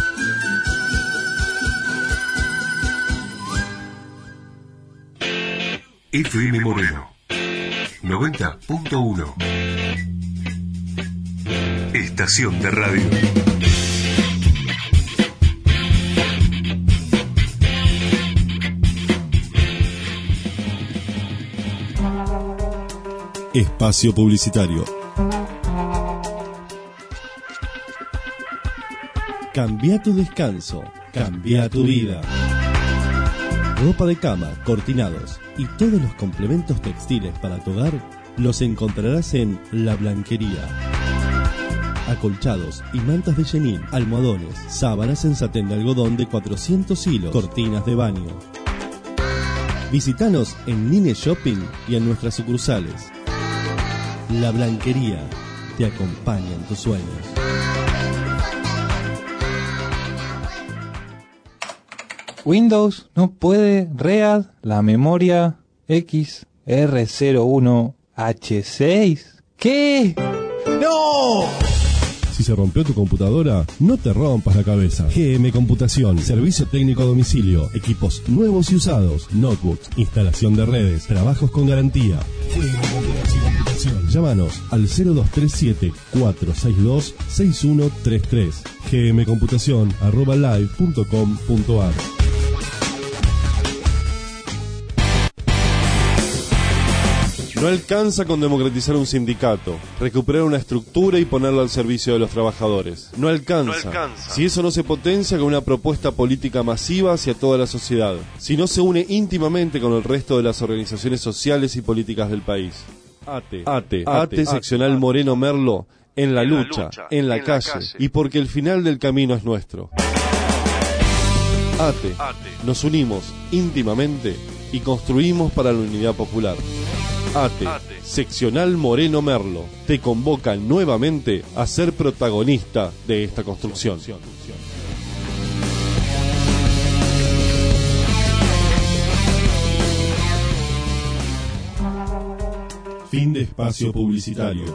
Speaker 1: F M Moreno noventa punto uno. Estación de radio.
Speaker 7: Espacio publicitario. Cambia tu descanso, cambia tu vida. Ropa de cama, cortinados y todos los complementos textiles para tu hogar los encontrarás en La Blanquería. Acolchados y mantas de chenín, almohadones, sábanas en satén de algodón de cuatrocientos hilos, cortinas de baño. Visítanos en Nine Shopping y en nuestras sucursales. La Blanquería te acompaña en tus sueños.
Speaker 18: Windows no puede read la memoria X R cero uno H seis. ¿Qué?
Speaker 7: ¡No! Si se rompió tu computadora, no te rompas la cabeza. G M Computación, servicio técnico a domicilio, equipos nuevos y usados, notebooks, instalación de redes, trabajos con garantía. G M Computación. Llámanos al cero dos tres siete, cuatro seis dos, seis uno tres tres. gmcomputación arroba live punto com punto ar. No alcanza con democratizar un sindicato, recuperar una estructura y ponerla al servicio de los trabajadores. No alcanza. No alcanza. Si eso no se potencia con una propuesta política masiva hacia toda la sociedad. Si no se une íntimamente con el resto de las organizaciones sociales y políticas del país. ATE, ATE, ATE seccional Moreno Merlo, en la lucha, en la calle, y porque el final del camino es nuestro. ATE, nos unimos íntimamente y construimos para la unidad popular. ATE, seccional Moreno Merlo, te convoca nuevamente a ser protagonista de esta construcción. Fin de espacio publicitario.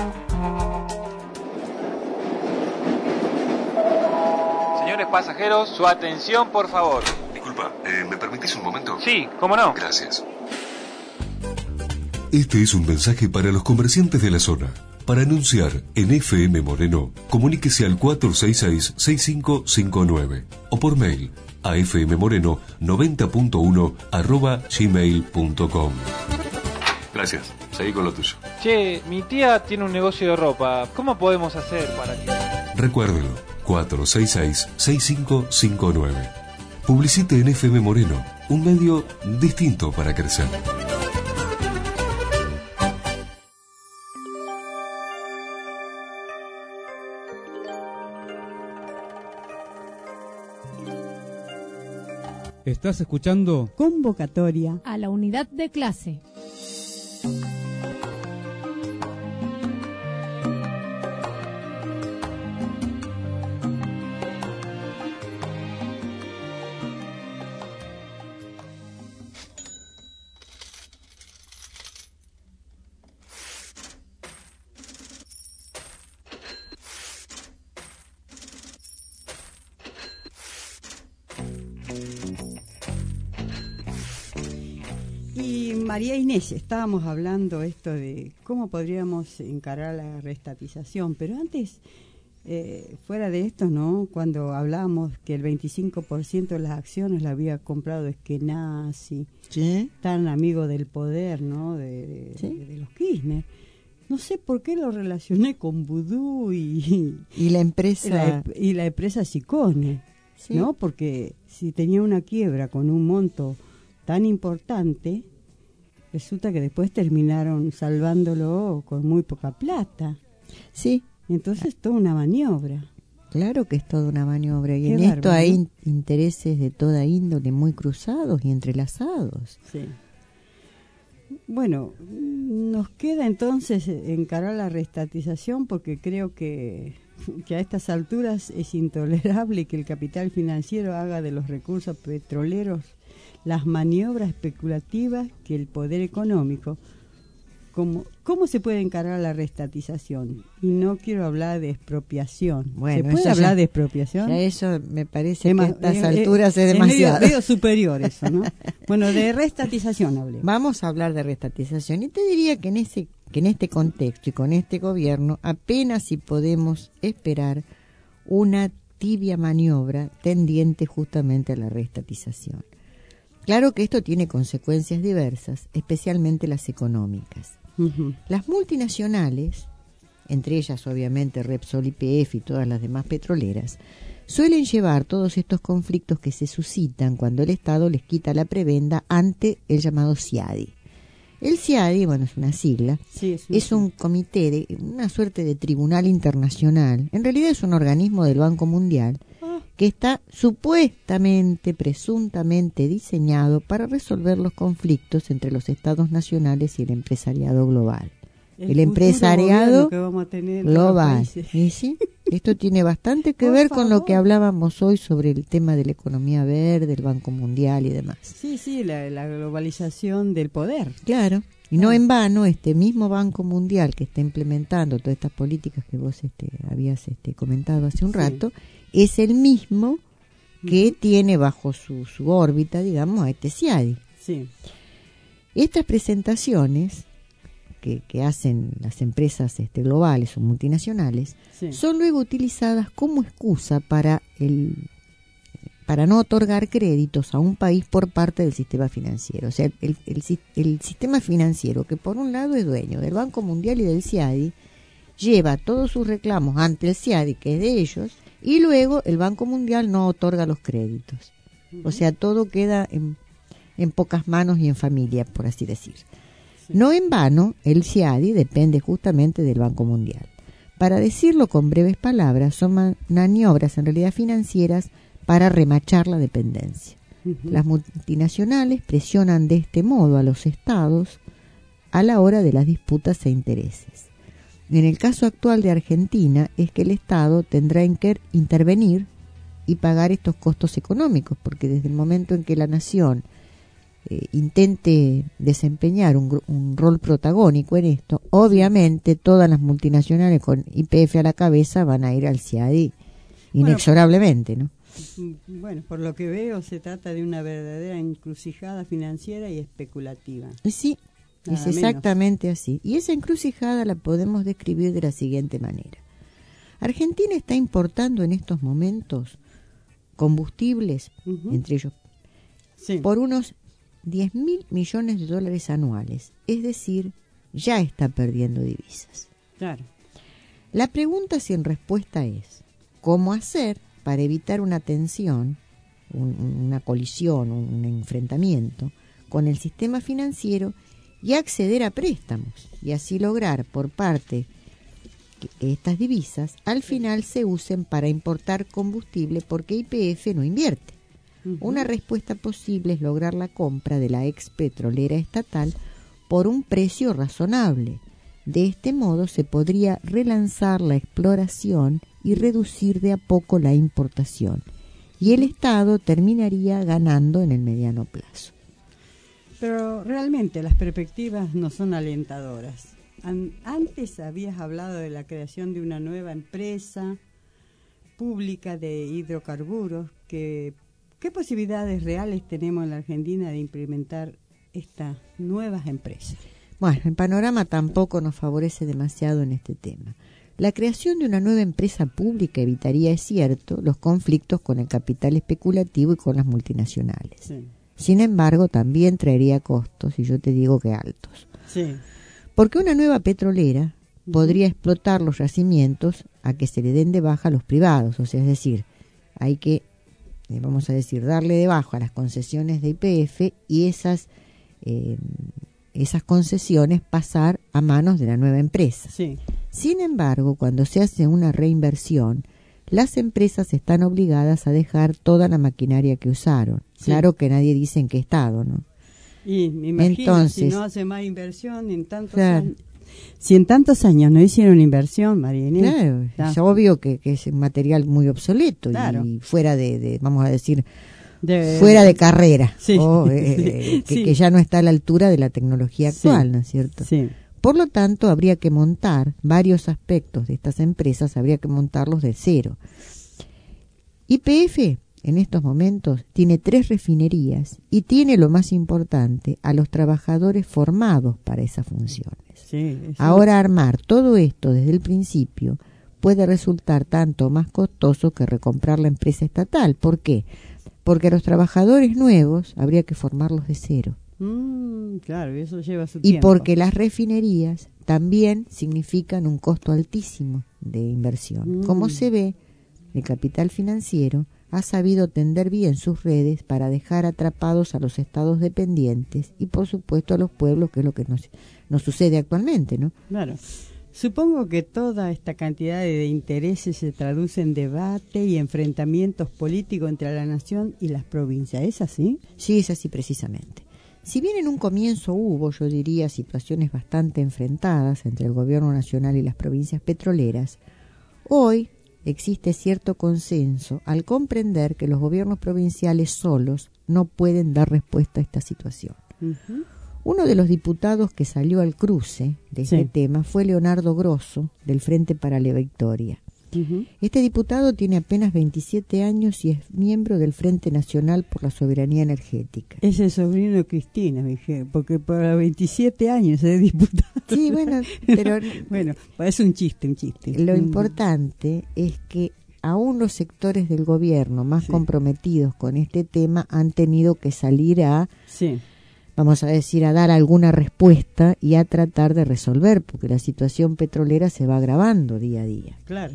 Speaker 18: Señores pasajeros, su atención, por favor.
Speaker 1: Disculpa, eh, ¿me permitís un momento?
Speaker 18: Sí, ¿cómo no?
Speaker 1: Gracias. Este es un mensaje para los comerciantes de la zona. Para anunciar en F M Moreno, comuníquese al cuatro seis seis, seis cinco cinco nueve o por mail a fmmoreno noventa punto uno arroba gmail punto com. Gracias, seguí con lo tuyo.
Speaker 18: Che, mi tía tiene un negocio de ropa. ¿Cómo podemos hacer para que...?
Speaker 1: Recuérdelo, cuatro seis seis, seis cinco cinco nueve. Publicite en F M Moreno, un medio distinto para crecer.
Speaker 14: Estás escuchando
Speaker 2: Convocatoria
Speaker 15: a la unidad de clase.
Speaker 2: María Inés, estábamos hablando esto de cómo podríamos encarar la reestatización, pero antes, eh, fuera de esto, ¿no? Cuando hablábamos que el veinticinco por ciento de las acciones la había comprado Eskenazi,
Speaker 3: ¿sí?
Speaker 2: Tan amigo del poder, ¿no? De, de, ¿sí? de, de los Kirchner. No sé por qué lo relacioné con Vudú y,
Speaker 3: y la empresa
Speaker 2: la, y la empresa Sicone, ¿sí? ¿No? Porque si tenía una quiebra con un monto tan importante, resulta que después terminaron salvándolo con muy poca plata.
Speaker 3: Sí.
Speaker 2: Entonces es toda una maniobra.
Speaker 3: Claro que es toda una maniobra. Y
Speaker 2: Qué
Speaker 3: en
Speaker 2: bárbaro,
Speaker 3: esto hay
Speaker 2: ¿no?
Speaker 3: intereses de toda índole muy cruzados y entrelazados.
Speaker 2: Sí. Bueno, nos queda entonces encarar la reestatización porque creo que, que a estas alturas es intolerable que el capital financiero haga de los recursos petroleros las maniobras especulativas que el poder económico. ¿Cómo, ¿Cómo se puede encarar la reestatización? Y no quiero hablar de expropiación.
Speaker 3: Bueno,
Speaker 2: ¿Se puede hablar ya, de expropiación?
Speaker 3: Ya eso me parece
Speaker 2: es
Speaker 3: que a estas eh, alturas eh, es demasiado.
Speaker 2: Es medio, medio superior eso, ¿no? Bueno, de reestatización hablemos.
Speaker 3: Vamos a hablar de reestatización. Y te diría que en, ese, que en este contexto y con este gobierno apenas si podemos esperar una tibia maniobra tendiente justamente a la reestatización. Claro que esto tiene consecuencias diversas, especialmente las económicas. Uh-huh. Las multinacionales, entre ellas obviamente Repsol, Y P F y todas las demás petroleras, suelen llevar todos estos conflictos que se suscitan cuando el Estado les quita la prebenda ante el llamado CIADI. El CIADI, bueno, es una sigla, sí, es, es un comité, de una suerte de tribunal internacional, en realidad es un organismo del Banco Mundial, que está supuestamente, presuntamente diseñado para resolver los conflictos entre los estados nacionales y el empresariado global. el, el empresariado
Speaker 2: que vamos a tener
Speaker 3: global. ¿Y sí? Esto tiene bastante que
Speaker 2: Por
Speaker 3: ver
Speaker 2: favor.
Speaker 3: con lo que hablábamos hoy sobre el tema de la economía verde, el Banco Mundial y demás.
Speaker 2: Sí, sí, la, la globalización del poder.
Speaker 3: Claro. Y no en vano, este mismo Banco Mundial que está implementando todas estas políticas que vos este, habías este, comentado hace un rato, sí. es el mismo que uh-huh. tiene bajo su, su órbita, digamos, a este CIADI.
Speaker 2: Sí.
Speaker 3: Estas presentaciones que, que hacen las empresas este, globales o multinacionales sí. son luego utilizadas como excusa para el para no otorgar créditos a un país por parte del sistema financiero. O sea, el, el, el sistema financiero, que por un lado es dueño del Banco Mundial y del CIADI, lleva todos sus reclamos ante el CIADI, que es de ellos, y luego el Banco Mundial no otorga los créditos. Uh-huh. O sea, todo queda en, en pocas manos y en familia, por así decir. Sí. No en vano, el CIADI depende justamente del Banco Mundial. Para decirlo con breves palabras, son maniobras en realidad financieras para remachar la dependencia. Uh-huh. Las multinacionales presionan de este modo a los estados a la hora de las disputas e intereses. En el caso actual de Argentina es que el Estado tendrá que intervenir y pagar estos costos económicos, porque desde el momento en que la nación eh, intente desempeñar un, un rol protagónico en esto, obviamente todas las multinacionales con Y P F a la cabeza van a ir al CIADI inexorablemente, ¿no?
Speaker 2: Bueno, por lo que veo se trata de una verdadera encrucijada financiera y especulativa.
Speaker 3: Sí,
Speaker 2: Nada
Speaker 3: es exactamente menos. Así. Y esa encrucijada la podemos describir de la siguiente manera. Argentina está importando en estos momentos combustibles, uh-huh. entre ellos, sí. por unos diez mil millones de dólares anuales. Es decir, ya está perdiendo divisas.
Speaker 2: Claro.
Speaker 3: La pregunta sin respuesta es, ¿cómo hacer para evitar una tensión, un, una colisión, un, un enfrentamiento con el sistema financiero y acceder a préstamos y así lograr por parte que estas divisas al final se usen para importar combustible porque Y P F no invierte? Uh-huh. Una respuesta posible es lograr la compra de la ex petrolera estatal por un precio razonable. De este modo se podría relanzar la exploración y reducir de a poco la importación, y el Estado terminaría ganando en el mediano plazo.
Speaker 2: Pero realmente las perspectivas no son alentadoras. An- antes habías hablado de la creación de una nueva empresa pública de hidrocarburos. Que, ¿Qué posibilidades reales tenemos en la Argentina de implementar estas nuevas empresas?
Speaker 3: Bueno, el panorama tampoco nos favorece demasiado en este tema. La creación de una nueva empresa pública evitaría, es cierto, los conflictos con el capital especulativo y con las multinacionales. Sí. Sin embargo, también traería costos, y yo te digo que altos.
Speaker 2: Sí.
Speaker 3: Porque una nueva petrolera uh-huh. podría explotar los yacimientos a que se le den de baja a los privados. O sea, es decir, hay que, eh, vamos a decir, darle de baja a las concesiones de Y P F y esas... Eh, esas concesiones pasar a manos de la nueva empresa.
Speaker 2: Sí.
Speaker 3: Sin embargo, cuando se hace una reinversión, las empresas están obligadas a dejar toda la maquinaria que usaron. Sí. Claro que nadie dice en qué estado, ¿no?
Speaker 2: Y me imagino,
Speaker 3: Entonces,
Speaker 2: si no hace más inversión en tantos claro. años. Si en tantos años no hicieron inversión, María Inés.
Speaker 3: Claro, está. Es obvio que, que es un material muy obsoleto claro. y fuera de, de, vamos a decir... De, fuera de carrera
Speaker 2: sí,
Speaker 3: o, eh, que, sí. que ya no está a la altura de la tecnología actual, sí, ¿no es cierto?
Speaker 2: Sí.
Speaker 3: Por lo tanto, habría que montar varios aspectos de estas empresas, habría que montarlos de cero. Y P F en estos momentos tiene tres refinerías y tiene lo más importante, a los trabajadores formados para esas funciones.
Speaker 2: Sí,
Speaker 3: ahora armar todo esto desde el principio puede resultar tanto más costoso que recomprar la empresa estatal. ¿Por qué? Porque a los trabajadores nuevos habría que formarlos de cero.
Speaker 2: Mm, claro, y eso lleva su
Speaker 3: y
Speaker 2: tiempo.
Speaker 3: Y porque las refinerías también significan un costo altísimo de inversión. Mm. Como se ve, el capital financiero ha sabido tender bien sus redes para dejar atrapados a los estados dependientes y, por supuesto, a los pueblos, que es lo que nos, nos sucede actualmente, ¿no?
Speaker 2: Claro. Supongo que toda esta cantidad de intereses se traduce en debate y enfrentamientos políticos entre la nación y las provincias. ¿Es así?
Speaker 3: Sí, es así precisamente. Si bien en un comienzo hubo, yo diría, situaciones bastante enfrentadas entre el gobierno nacional y las provincias petroleras, hoy existe cierto consenso al comprender que los gobiernos provinciales solos no pueden dar respuesta a esta situación. Uh-huh. Uno de los diputados que salió al cruce de este sí. tema fue Leonardo Grosso, del Frente para la Victoria. Uh-huh. Este diputado tiene apenas veintisiete años y es miembro del Frente Nacional por la Soberanía Energética.
Speaker 2: Es el sobrino de Cristina, dije, porque para veintisiete años es diputado.
Speaker 3: Sí, bueno, pero...
Speaker 2: bueno, es un chiste, un chiste.
Speaker 3: Lo importante es que aún los sectores del gobierno más sí. comprometidos con este tema han tenido que salir a... Sí. vamos a decir, a dar alguna respuesta y a tratar de resolver, porque la situación petrolera se va agravando día a día.
Speaker 2: Claro.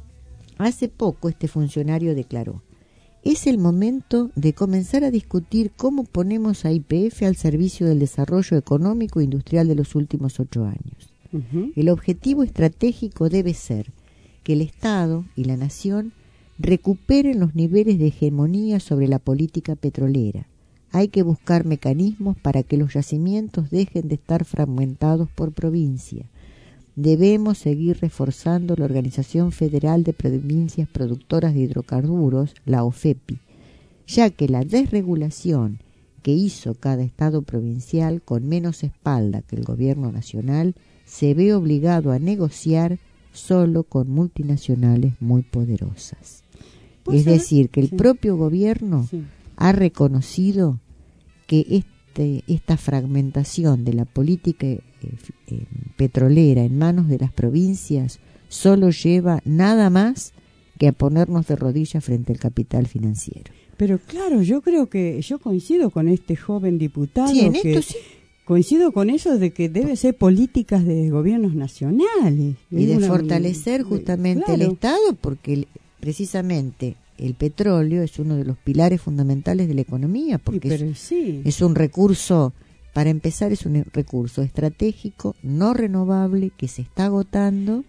Speaker 3: Hace poco este funcionario declaró: es el momento de comenzar a discutir cómo ponemos a Y P F al servicio del desarrollo económico e industrial de los últimos ocho años. Uh-huh. El objetivo estratégico debe ser que el Estado y la Nación recuperen los niveles de hegemonía sobre la política petrolera. Hay que buscar mecanismos para que los yacimientos dejen de estar fragmentados por provincia. Debemos seguir reforzando la Organización Federal de Provincias Productoras de Hidrocarburos, la O F E P I, ya que la desregulación que hizo cada estado provincial con menos espalda que el gobierno nacional se ve obligado a negociar solo con multinacionales muy poderosas. Es decir, que el sí. propio gobierno sí. ha reconocido que este, esta fragmentación de la política eh, eh, petrolera en manos de las provincias solo lleva nada más que a ponernos de rodillas frente al capital financiero.
Speaker 2: Pero claro, yo creo que yo coincido con este joven diputado.
Speaker 3: Sí, en
Speaker 2: que
Speaker 3: esto sí.
Speaker 2: Coincido con eso de que debe ser políticas de gobiernos nacionales.
Speaker 3: Y de una, fortalecer justamente claro. el Estado, porque precisamente el petróleo es uno de los pilares fundamentales de la economía, porque
Speaker 2: sí,
Speaker 3: es,
Speaker 2: sí.
Speaker 3: es un recurso, para empezar, es un recurso estratégico, no renovable, que se está agotando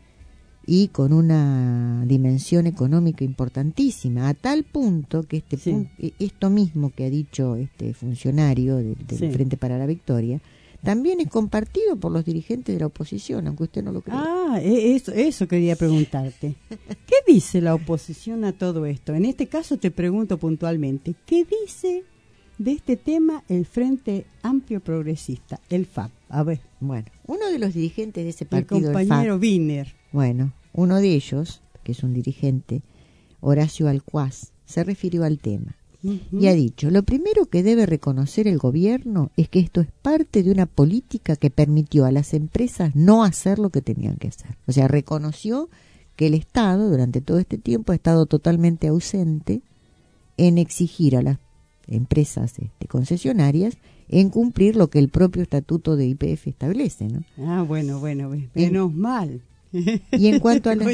Speaker 3: y con una dimensión económica importantísima, a tal punto que este
Speaker 2: sí.
Speaker 3: punto, esto mismo que ha dicho este funcionario del, del
Speaker 2: sí.
Speaker 3: Frente para la Victoria, también es compartido por los dirigentes de la oposición, aunque usted no lo crea.
Speaker 2: Ah, eso, eso quería preguntarte. ¿Qué dice la oposición a todo esto? En este caso te pregunto puntualmente, ¿qué dice de este tema el Frente Amplio Progresista, el F A P? A ver.
Speaker 3: Bueno, uno de los dirigentes de ese partido,
Speaker 2: el compañero
Speaker 3: el F A P,
Speaker 2: Wiener.
Speaker 3: Bueno, uno de ellos, que es un dirigente, Horacio Alcuaz, se refirió al tema. Uh-huh. Y ha dicho, lo primero que debe reconocer el gobierno es que esto es parte de una política que permitió a las empresas no hacer lo que tenían que hacer. O sea, reconoció que el Estado durante todo este tiempo ha estado totalmente ausente en exigir a las empresas este, concesionarias en cumplir lo que el propio estatuto de Y P F establece, ¿no?
Speaker 2: Ah, bueno, bueno, menos en, mal.
Speaker 3: Y en cuanto a las,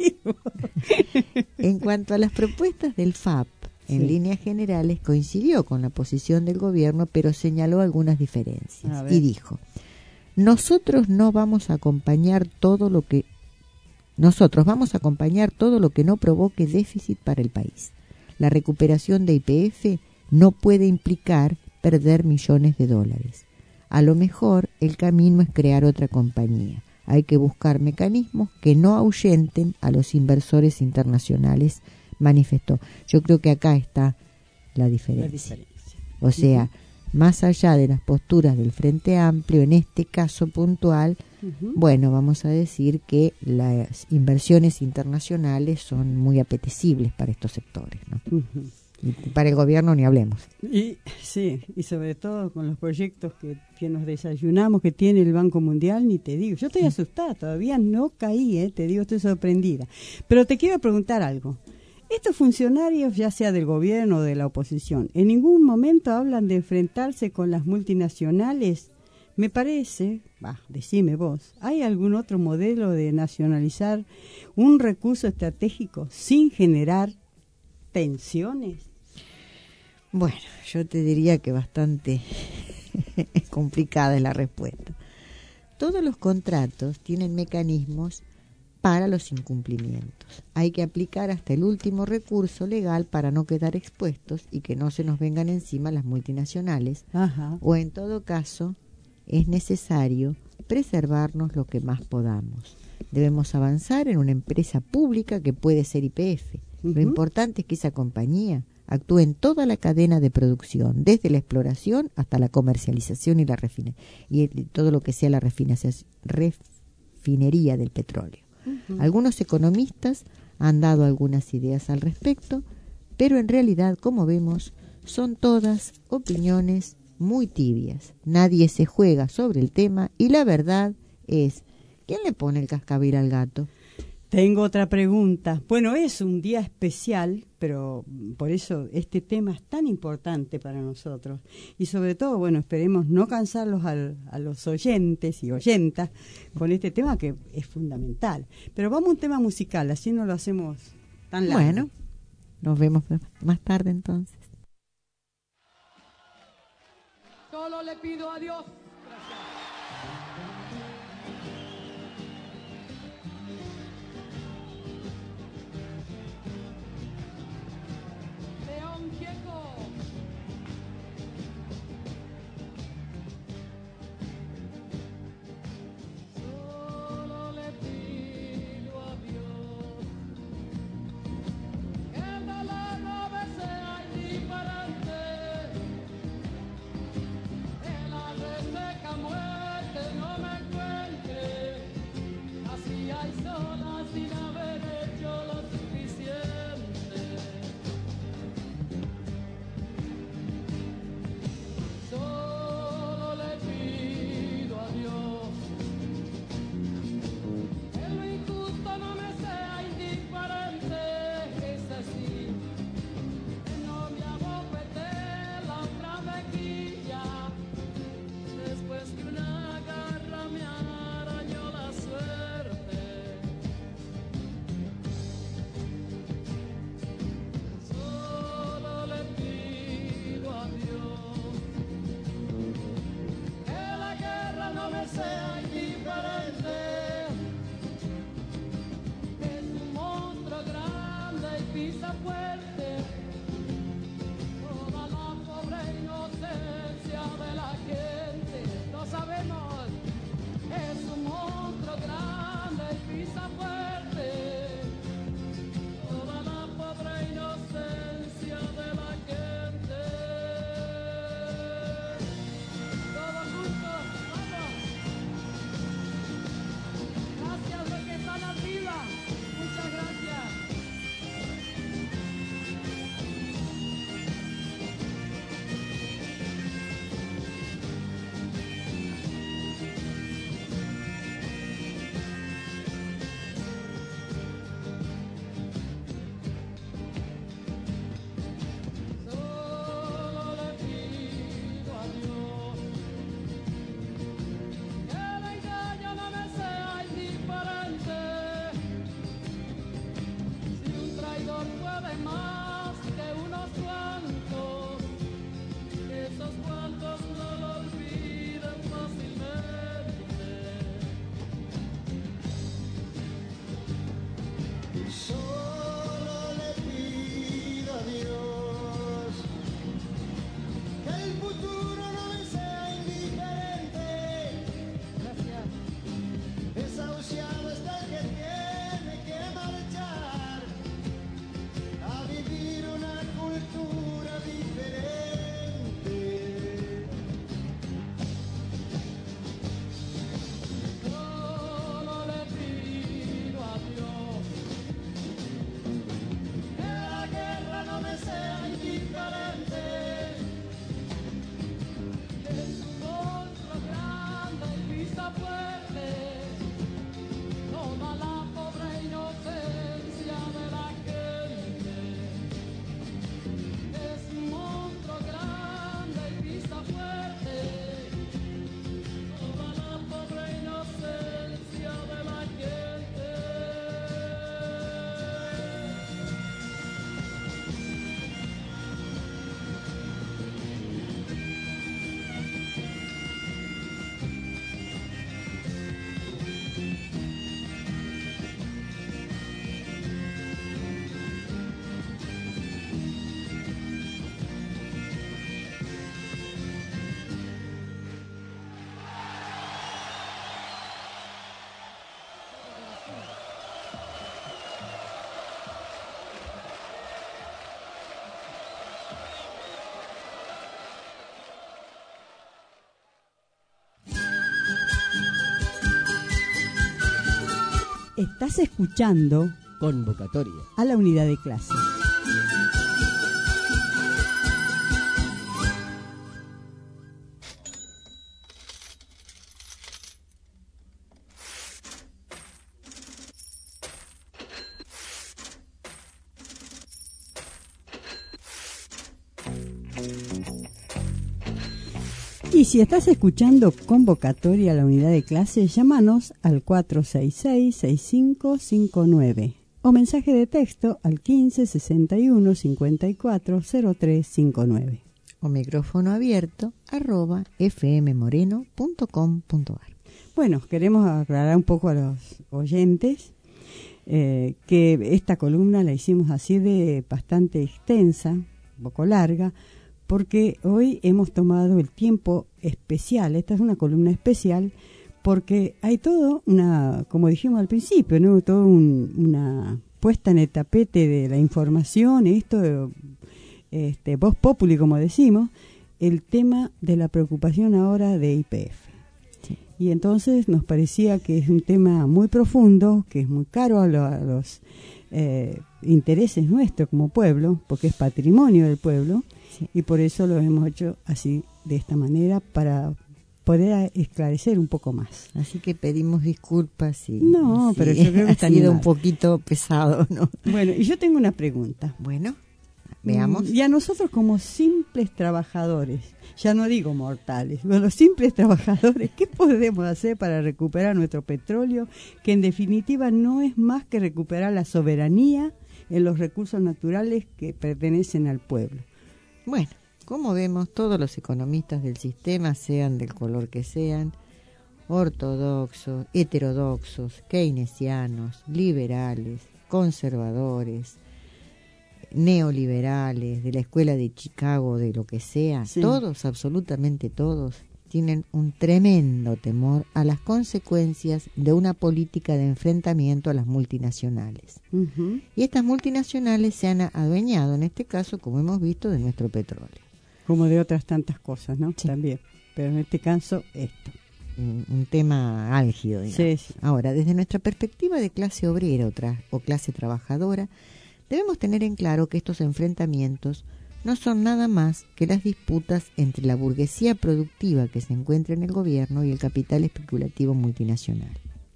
Speaker 3: en cuanto a las propuestas del F A P, en sí. líneas generales coincidió con la posición del gobierno, pero señaló algunas diferencias y dijo: nosotros no vamos a acompañar todo lo que nosotros vamos a acompañar todo lo que no provoque déficit para el país. La recuperación de Y P F no puede implicar perder millones de dólares. A lo mejor el camino es crear otra compañía. Hay que buscar mecanismos que no ahuyenten a los inversores internacionales, manifestó. Yo creo que acá está la diferencia. La diferencia. O sea, uh-huh. más allá de las posturas del Frente Amplio, en este caso puntual, uh-huh. bueno, vamos a decir que las inversiones internacionales son muy apetecibles para estos sectores, ¿no? Uh-huh. Y para el gobierno ni hablemos.
Speaker 2: Y sí, y sobre todo con los proyectos que, que nos desayunamos que tiene el Banco Mundial, ni te digo. Yo estoy asustada, todavía no caí, eh, te digo, estoy sorprendida. Pero te quiero preguntar algo. Estos funcionarios, ya sea del gobierno o de la oposición, en ningún momento hablan de enfrentarse con las multinacionales. Me parece, bah, decime vos, ¿hay algún otro modelo de nacionalizar un recurso estratégico sin generar tensiones?
Speaker 3: Bueno, yo te diría que bastante complicada es la respuesta. Todos los contratos tienen mecanismos para los incumplimientos. Hay que aplicar hasta el último recurso legal para no quedar expuestos y que no se nos vengan encima las multinacionales.
Speaker 2: Ajá.
Speaker 3: O en todo caso, es necesario preservarnos lo que más podamos. Debemos avanzar en una empresa pública que puede ser Y P F. Uh-huh. Lo importante es que esa compañía actúe en toda la cadena de producción, desde la exploración hasta la comercialización y la refina- y todo lo que sea la refinación, refinería del petróleo. Uh-huh. Algunos economistas han dado algunas ideas al respecto, pero en realidad, como vemos, son todas opiniones muy tibias. Nadie se juega sobre el tema y la verdad es, ¿quién le pone el cascabel al gato?
Speaker 2: Tengo otra pregunta. Bueno, es un día especial, pero por eso este tema es tan importante para nosotros. Y sobre todo, bueno, esperemos no cansarlos al, a los oyentes y oyentas con este tema que es fundamental. Pero vamos a un tema musical, así no lo hacemos tan largo.
Speaker 3: Bueno, nos vemos más tarde entonces.
Speaker 6: Solo le pido a Dios. León Gieco. Solo le pido a Dios que el dolor no me sea indiferente. El
Speaker 2: Estás escuchando
Speaker 14: Convocatoria
Speaker 2: a la unidad de clase. Y si estás escuchando Convocatoria a la unidad de clase, llámanos al cuatro seis seis, seis cinco cinco nueve o mensaje de texto al quince sesenta y uno cincuenta y cuatro cero tres cincuenta y nueve.
Speaker 3: O micrófono abierto arroba fmmoreno punto com punto ar.
Speaker 2: Bueno, queremos aclarar un poco a los oyentes eh, que esta columna la hicimos así de bastante extensa, un poco larga, porque hoy hemos tomado el tiempo especial. Esta es una columna especial porque hay todo una, como dijimos al principio, ¿no? Todo un, una puesta en el tapete de la información, esto, este, voz populi, como decimos, el tema de la preocupación ahora de Y P F. Sí. Y entonces nos parecía que es un tema muy profundo, que es muy caro a, lo, a los eh, intereses nuestros como pueblo, porque es patrimonio del pueblo. Sí. Y por eso lo hemos hecho así, de esta manera, para poder esclarecer un poco más.
Speaker 3: Así que pedimos disculpas si,
Speaker 2: no,
Speaker 3: si
Speaker 2: pero yo creo que
Speaker 3: ha sido un poquito pesado, ¿no?
Speaker 2: Bueno, y yo tengo una pregunta.
Speaker 3: Bueno, veamos.
Speaker 2: Y a nosotros como simples trabajadores, ya no digo mortales, los simples trabajadores, ¿qué podemos hacer para recuperar nuestro petróleo? Que en definitiva no es más que recuperar la soberanía en los recursos naturales que pertenecen al pueblo.
Speaker 3: Bueno, como vemos, todos los economistas del sistema, sean del color que sean, ortodoxos, heterodoxos, keynesianos, liberales, conservadores, neoliberales, de la escuela de Chicago, de lo que sea, sí. Todos, absolutamente todos, tienen un tremendo temor a las consecuencias de una política de enfrentamiento a las multinacionales. Uh-huh. Y estas multinacionales se han adueñado, en este caso, como hemos visto, de nuestro petróleo.
Speaker 2: Como de otras tantas cosas, ¿no? Sí. También. Pero en este caso, esto.
Speaker 3: Un, un tema álgido, digamos. Sí, sí. Ahora, desde nuestra perspectiva de clase obrera o, tra- o clase trabajadora, debemos tener en claro que estos enfrentamientos no son nada más que las disputas entre la burguesía productiva que se encuentra en el gobierno y el capital especulativo multinacional.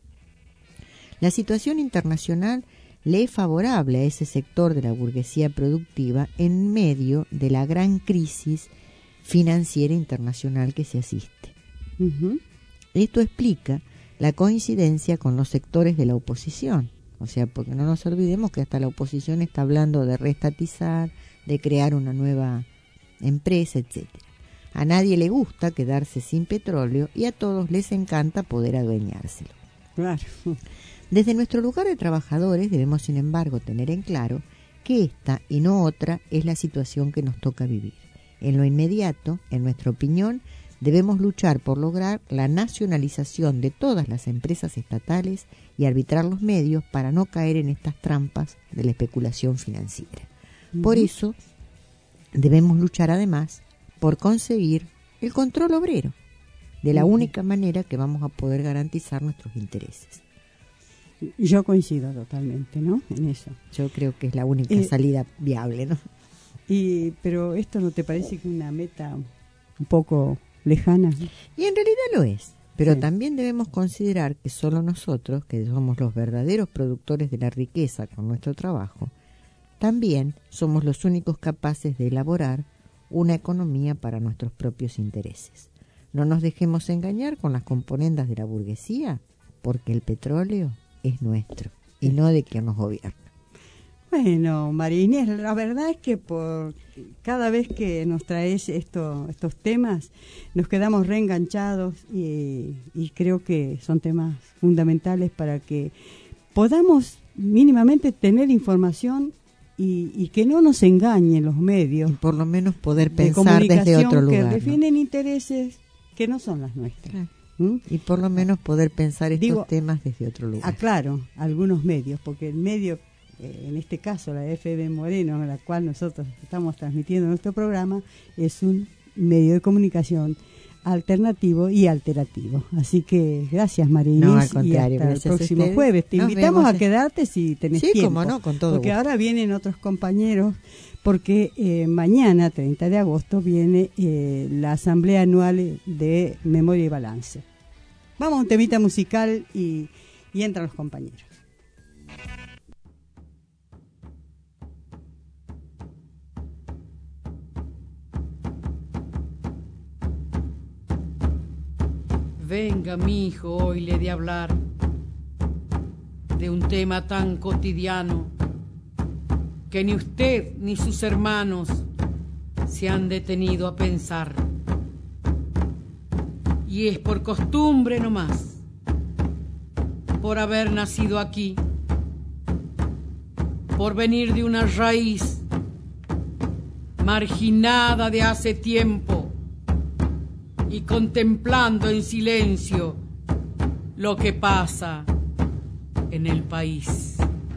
Speaker 3: La situación internacional le es favorable a ese sector de la burguesía productiva en medio de la gran crisis financiera internacional que se asiste. Uh-huh. Esto explica la coincidencia con los sectores de la oposición. O sea, porque no nos olvidemos que hasta la oposición está hablando de reestatizar, de crear una nueva empresa, etcétera. A nadie le gusta quedarse sin petróleo y a todos les encanta poder adueñárselo.
Speaker 2: Claro.
Speaker 3: Desde nuestro lugar de trabajadores debemos, sin embargo, tener en claro que esta y no otra es la situación que nos toca vivir. En lo inmediato, en nuestra opinión, debemos luchar por lograr la nacionalización de todas las empresas estatales y arbitrar los medios para no caer en estas trampas de la especulación financiera. Uh-huh. Por eso, debemos luchar además por conseguir el control obrero, de la uh-huh. única manera que vamos a poder garantizar nuestros intereses.
Speaker 2: Yo coincido totalmente, ¿no? En eso.
Speaker 3: Yo creo que es la única eh, salida viable, ¿no?
Speaker 2: Y pero esto ¿no te parece que una meta un poco lejana?
Speaker 3: Y en realidad lo es, pero sí. También debemos considerar que solo nosotros, que somos los verdaderos productores de la riqueza con nuestro trabajo, también somos los únicos capaces de elaborar una economía para nuestros propios intereses. No nos dejemos engañar con las componendas de la burguesía, porque el petróleo es nuestro y no de quien nos gobierna.
Speaker 2: Bueno, María Inés, la verdad es que por cada vez que nos traes esto, estos temas, nos quedamos reenganchados y, y creo que son temas fundamentales para que podamos mínimamente tener información y, y que no nos engañen los medios.
Speaker 3: Y por lo menos poder pensar de desde otro lugar.
Speaker 2: Que definen, ¿no?, intereses que no son las nuestras.
Speaker 3: Claro. ¿Mm? Y por lo menos poder pensar estos
Speaker 2: Digo,
Speaker 3: temas desde otro lugar.
Speaker 2: Aclaro, algunos medios, porque el medio, eh, en este caso la F M Moreno, en la cual nosotros estamos transmitiendo nuestro programa, es un medio de comunicación alternativo y alterativo. Así que gracias, María Inés,
Speaker 3: No, al contrario,
Speaker 2: y hasta el próximo jueves. Te
Speaker 3: Nos
Speaker 2: invitamos
Speaker 3: vemos.
Speaker 2: a quedarte si tenés
Speaker 3: Sí,
Speaker 2: tiempo.
Speaker 3: cómo no, con todo
Speaker 2: Porque
Speaker 3: gusto.
Speaker 2: ahora vienen otros compañeros, porque eh, mañana, treinta de agosto, viene eh, la asamblea anual de Memoria y Balance. Vamos a un temita musical y, y entran los compañeros.
Speaker 19: Venga, mi hijo, hoy le he de hablar de un tema tan cotidiano que ni usted ni sus hermanos se han detenido a pensar. Y es por costumbre nomás, por haber nacido aquí, por venir de una raíz marginada de hace tiempo, y contemplando en silencio lo que pasa en el país.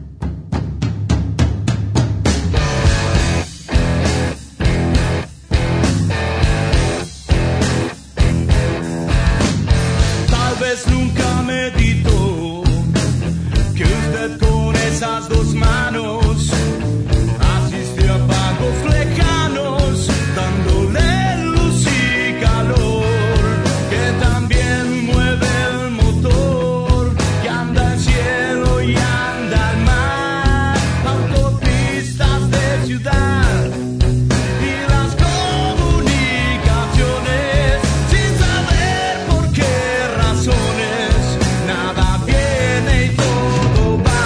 Speaker 20: Tal vez nunca meditó que usted con esas dos manos asiste a pagos lejanos, dándole luz y calor, que también mueve el motor, que anda en cielo y anda al mar, autopistas de ciudad y las comunicaciones, sin saber por qué razones, nada viene y todo va.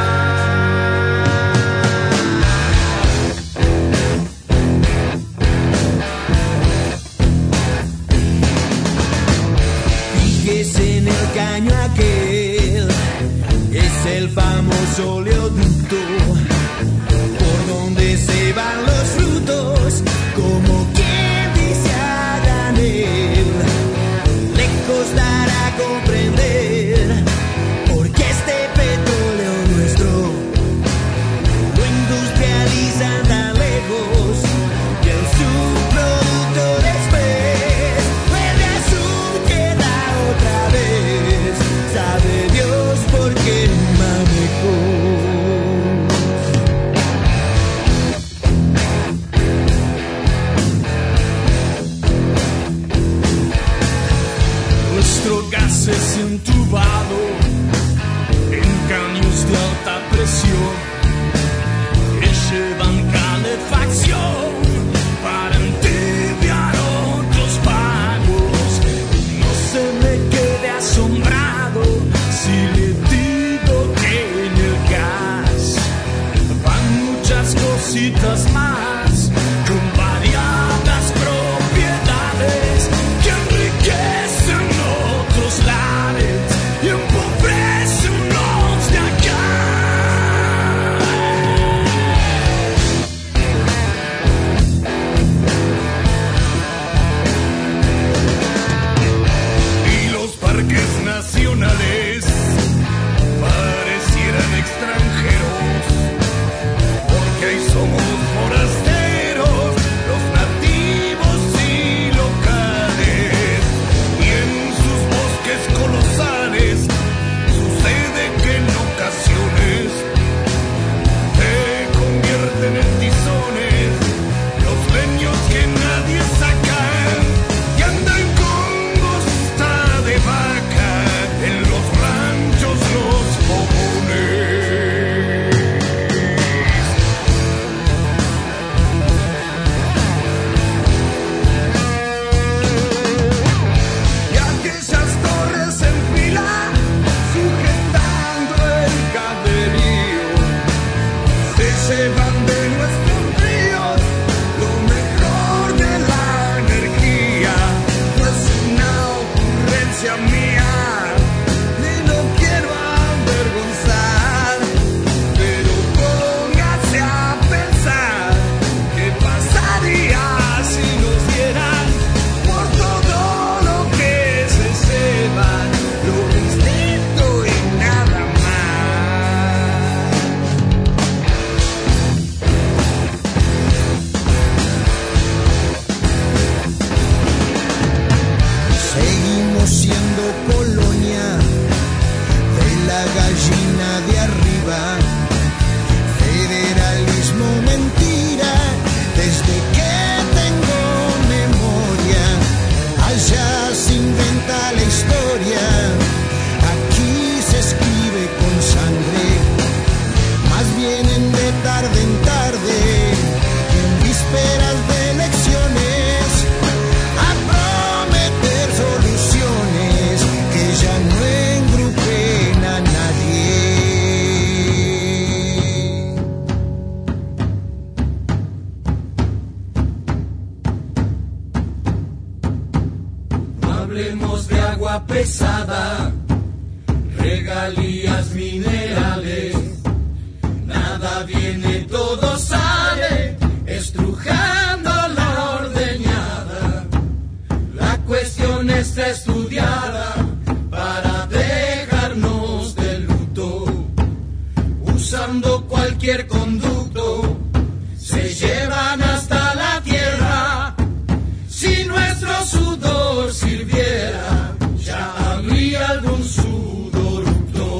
Speaker 17: Fíjese en el caño aquel, es el famoso oleoducto, por donde se van los frutos, como quien dice a granel. Lejos dará a comprender, porque este petróleo nuestro lo industrializan tan lejos, que el subproducto después vuelve a su tierra otra vez. Sabe Dios por qué manejó.
Speaker 20: Nuestro gas es entubado en caños de alta presión que llevan calefacción para entibiar otros pagos. No se me quede asombrado si le digo que en el gas van muchas cositas más, con variadas propiedades que enriquecen otros lares y en hablemos de agua pesada, regalías minerales. Nada viene, todo sale, estrujando la ordeñada. La cuestión está estudiada para dejarnos de luto. Usando cualquier conducto, se llevan hasta la tierra. Si nuestro sudor sirviera, ya habría algún sudoructo.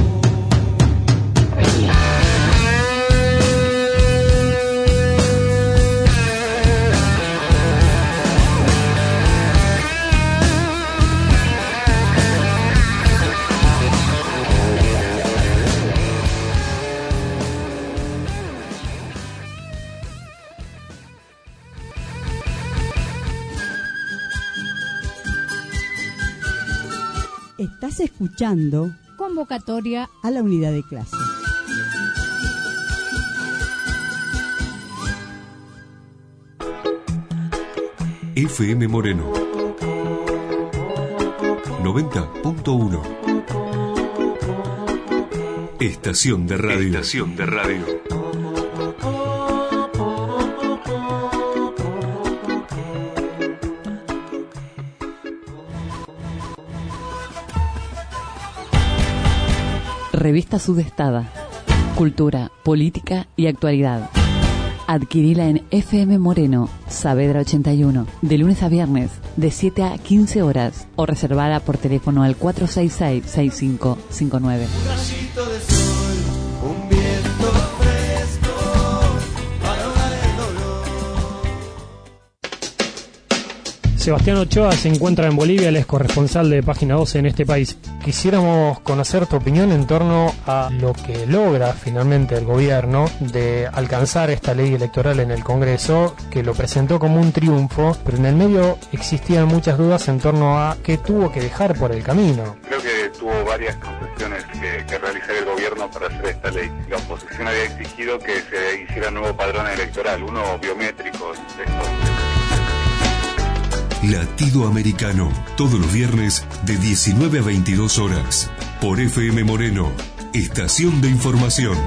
Speaker 2: Estás escuchando
Speaker 15: Convocatoria
Speaker 2: a la unidad de clase.
Speaker 1: F M Moreno noventa punto uno. Estación de radio. Estación de radio.
Speaker 21: Revista Sudestada. Cultura, política y actualidad. Adquirila en F M Moreno, Saavedra ochenta y uno, de lunes a viernes, de siete a quince horas, o reservada por teléfono al cuatro seis seis, seis cinco cinco nueve.
Speaker 20: Un rayito de sol, un viento fresco, para ahogar el dolor.
Speaker 22: Sebastián Ochoa se encuentra en Bolivia, él es corresponsal de Página doce en este país. Quisiéramos conocer tu opinión en torno a lo que logra finalmente el gobierno de alcanzar esta ley electoral en el Congreso, que lo presentó como un triunfo, pero en el medio existían muchas dudas en torno a qué tuvo que dejar por el camino.
Speaker 23: Creo que tuvo varias concesiones que, que realizar el gobierno para hacer esta ley. La oposición había exigido que se hiciera un nuevo padrón electoral, uno biométrico.
Speaker 1: Latido Americano, todos los viernes de diecinueve a veintidós horas, por F M Moreno, estación de información.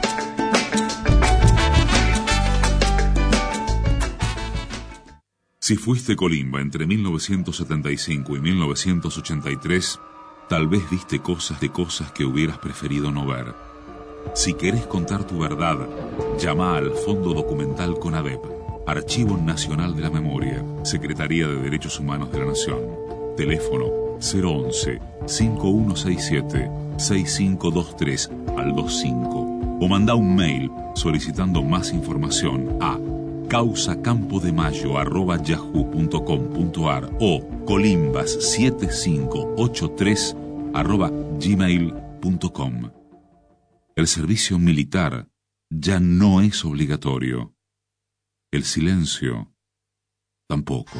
Speaker 24: Si fuiste Colimba entre mil novecientos setenta y cinco y mil novecientos ochenta y tres, tal vez viste cosas de cosas que hubieras preferido no ver. Si querés contar tu verdad, llama al Fondo Documental CONADEP, Archivo Nacional de la Memoria, Secretaría de Derechos Humanos de la Nación. Teléfono cero once, cinco uno seis siete, seis cinco dos tres al veinticinco o manda un mail solicitando más información a causacampoDeMayo arroba yahoo punto com punto ar o colimbas siete cinco ocho tres arroba gmail punto com. El servicio militar ya no es obligatorio. El silencio tampoco.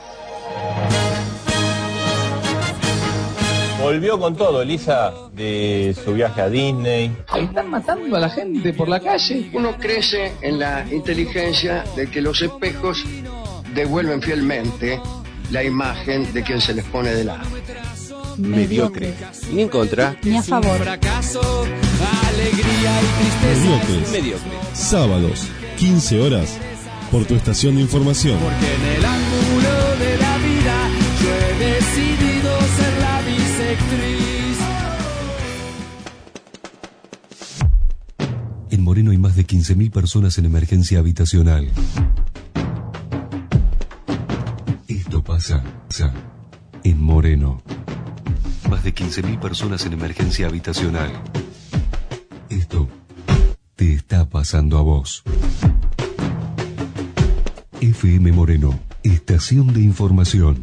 Speaker 25: Volvió con todo, Elisa, de su viaje a Disney.
Speaker 26: Están matando a la gente por la calle.
Speaker 27: Uno crece en la inteligencia de que los espejos devuelven fielmente la imagen de quien se les pone de lado.
Speaker 25: Mediocre. Ni en contra.
Speaker 15: Ni a favor.
Speaker 20: Fracaso, alegría y tristeza.
Speaker 7: Mediocres.
Speaker 25: Mediocre.
Speaker 7: Sábados, quince horas, por tu estación de información.
Speaker 20: Porque en el ángulo de la vida yo he decidido ser la bisectriz.
Speaker 1: En Moreno hay más de quince mil personas en emergencia habitacional. Esto pasa, pasa en Moreno. Más de quince mil personas en emergencia habitacional. Esto te está pasando a vos. F M Moreno, estación de información.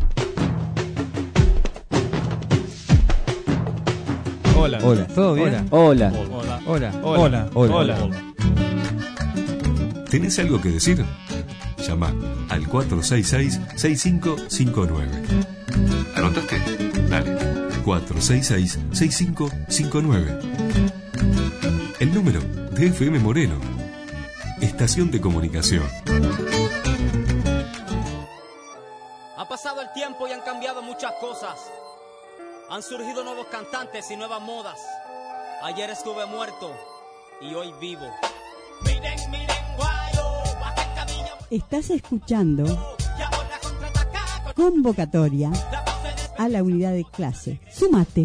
Speaker 28: Hola. Hola. ¿Todo bien?
Speaker 21: Hola.
Speaker 28: Hola. Hola. Hola. Hola. Hola.
Speaker 1: ¿Tenés algo que decir? Llama al cuatro seis seis, seis cinco cinco nueve. ¿Anotaste? Dale. cuatro seis seis, seis cinco cinco nueve. El número de F M Moreno. Estación de comunicación.
Speaker 4: Ha pasado el tiempo y han cambiado muchas cosas. Han surgido nuevos cantantes y nuevas modas. Ayer estuve muerto y hoy vivo. Miren, miren, guayo,
Speaker 2: Estás escuchando Convocatoria a la unidad de clase. Súmate.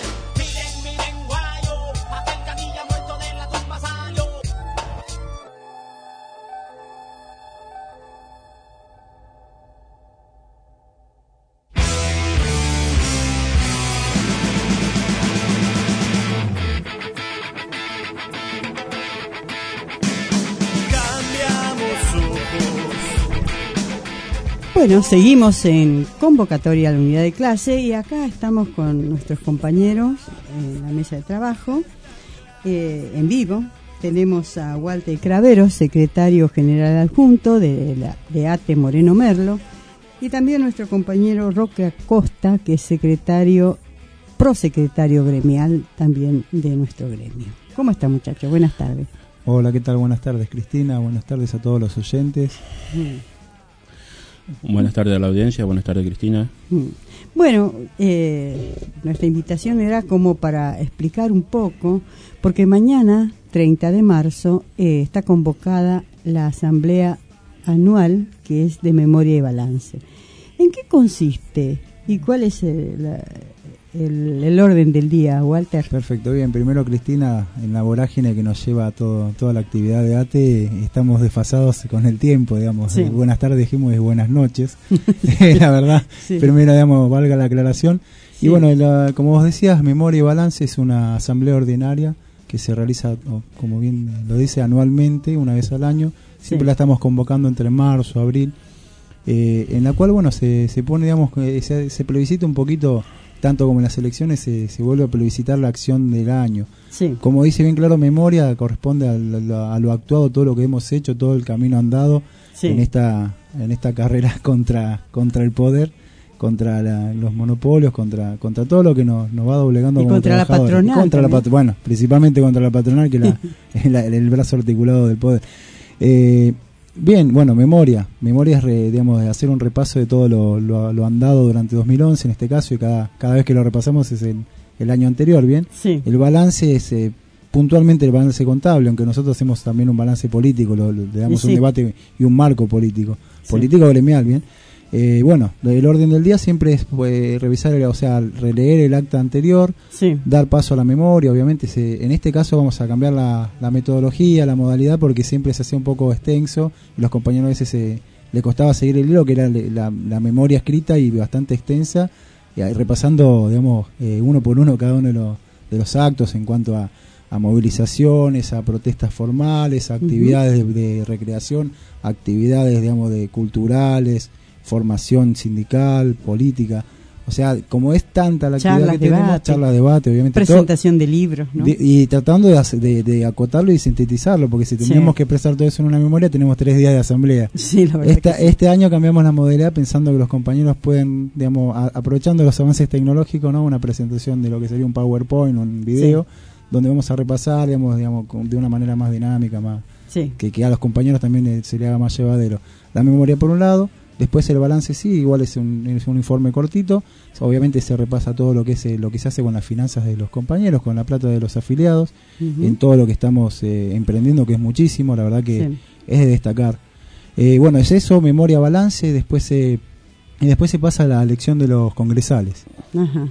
Speaker 2: Bueno, seguimos en Convocatoria a la unidad de clase y acá estamos con nuestros compañeros en la mesa de trabajo, eh, en vivo. Tenemos a Walter Cravero, secretario general adjunto de, la, de A T E Moreno Merlo, y también nuestro compañero Roque Acosta, que es secretario, prosecretario gremial también de nuestro gremio. ¿Cómo está, muchachos? Buenas tardes.
Speaker 5: Hola, ¿qué tal? Buenas tardes, Cristina. Buenas tardes a todos los oyentes.
Speaker 2: Mm.
Speaker 8: Buenas tardes a la audiencia, buenas tardes, Cristina.
Speaker 2: Bueno, eh, nuestra invitación era como para explicar un poco, porque mañana, treinta de marzo, eh, está convocada la asamblea anual, que es de memoria y balance. ¿En qué consiste y cuál es el, el, el orden del día, Walter?
Speaker 5: Perfecto, bien. Primero, Cristina, en la vorágine que nos lleva a todo, toda la actividad de A T E, estamos desfasados con el tiempo, digamos. Sí. Buenas tardes dijimos y buenas noches. La verdad, sí. Primero, digamos, valga la aclaración. Sí. Y bueno, la, como vos decías, Memoria y Balance es una asamblea ordinaria que se realiza, como bien lo dice, anualmente, una vez al año. Siempre sí. La estamos convocando entre marzo, abril, eh, en la cual, bueno, se, se pone, digamos, se, se plebiscita un poquito. Tanto como en las elecciones se, se vuelve a plebiscitar la acción del año. Sí. Como dice bien claro, memoria corresponde a lo, a lo actuado, todo lo que hemos hecho, todo el camino andado sí. en esta en esta carrera contra contra el poder, contra la, los monopolios, contra contra todo lo que nos, nos va doblegando.
Speaker 2: Y
Speaker 5: como
Speaker 2: contra la patronal.
Speaker 5: Contra la pat- bueno, principalmente contra la patronal, que la, la, el brazo articulado del poder. Eh, Bien, bueno, memoria. Memoria es, re, digamos, hacer un repaso de todo lo, lo, lo andado durante dos mil once, en este caso, y cada cada vez que lo repasamos es el, el año anterior, ¿bien? Sí. El balance es eh, puntualmente el balance contable, aunque nosotros hacemos también un balance político, lo, lo, le damos sí. un debate y un marco político. Sí. Político gremial, ¿bien? Eh, bueno, el orden del día siempre es pues, revisar, el, o sea, releer el acta anterior, sí. dar paso a la memoria, obviamente. Se, en este caso vamos a cambiar la, la metodología, la modalidad, porque siempre se hacía un poco extenso y los compañeros a veces se, le costaba seguir el hilo, que era la, la memoria escrita y bastante extensa, y repasando, digamos, eh, uno por uno cada uno de los, de los actos en cuanto a, a movilizaciones, a protestas formales, a actividades uh-huh. de, de recreación, actividades, digamos, de culturales, formación sindical, política, o sea, como es tanta la
Speaker 2: charlas,
Speaker 5: actividad que debate, tenemos, charla, debate, obviamente.
Speaker 2: Presentación
Speaker 5: todo,
Speaker 2: de libros, ¿no?
Speaker 5: De, y tratando de, de, de acotarlo y sintetizarlo, porque si tenemos sí. que expresar todo eso en una memoria, tenemos tres días de asamblea.
Speaker 2: Sí, la verdad
Speaker 5: Esta,
Speaker 2: que sí.
Speaker 5: Este año cambiamos la modalidad pensando que los compañeros pueden, digamos, a, aprovechando los avances tecnológicos, ¿no? Una presentación de lo que sería un PowerPoint, un video, sí. donde vamos a repasar, digamos, digamos, de una manera más dinámica, más sí. que, que a los compañeros también se le haga más llevadero. La memoria por un lado. Después el balance sí, igual es un, es un informe cortito, obviamente se repasa todo lo que es lo que se hace con las finanzas de los compañeros, con la plata de los afiliados, uh-huh. en todo lo que estamos eh, emprendiendo, que es muchísimo, la verdad que sí. es de destacar. Eh, bueno, es eso, memoria, balance, después se, y después se pasa a la elección de los congresales.
Speaker 2: Ajá.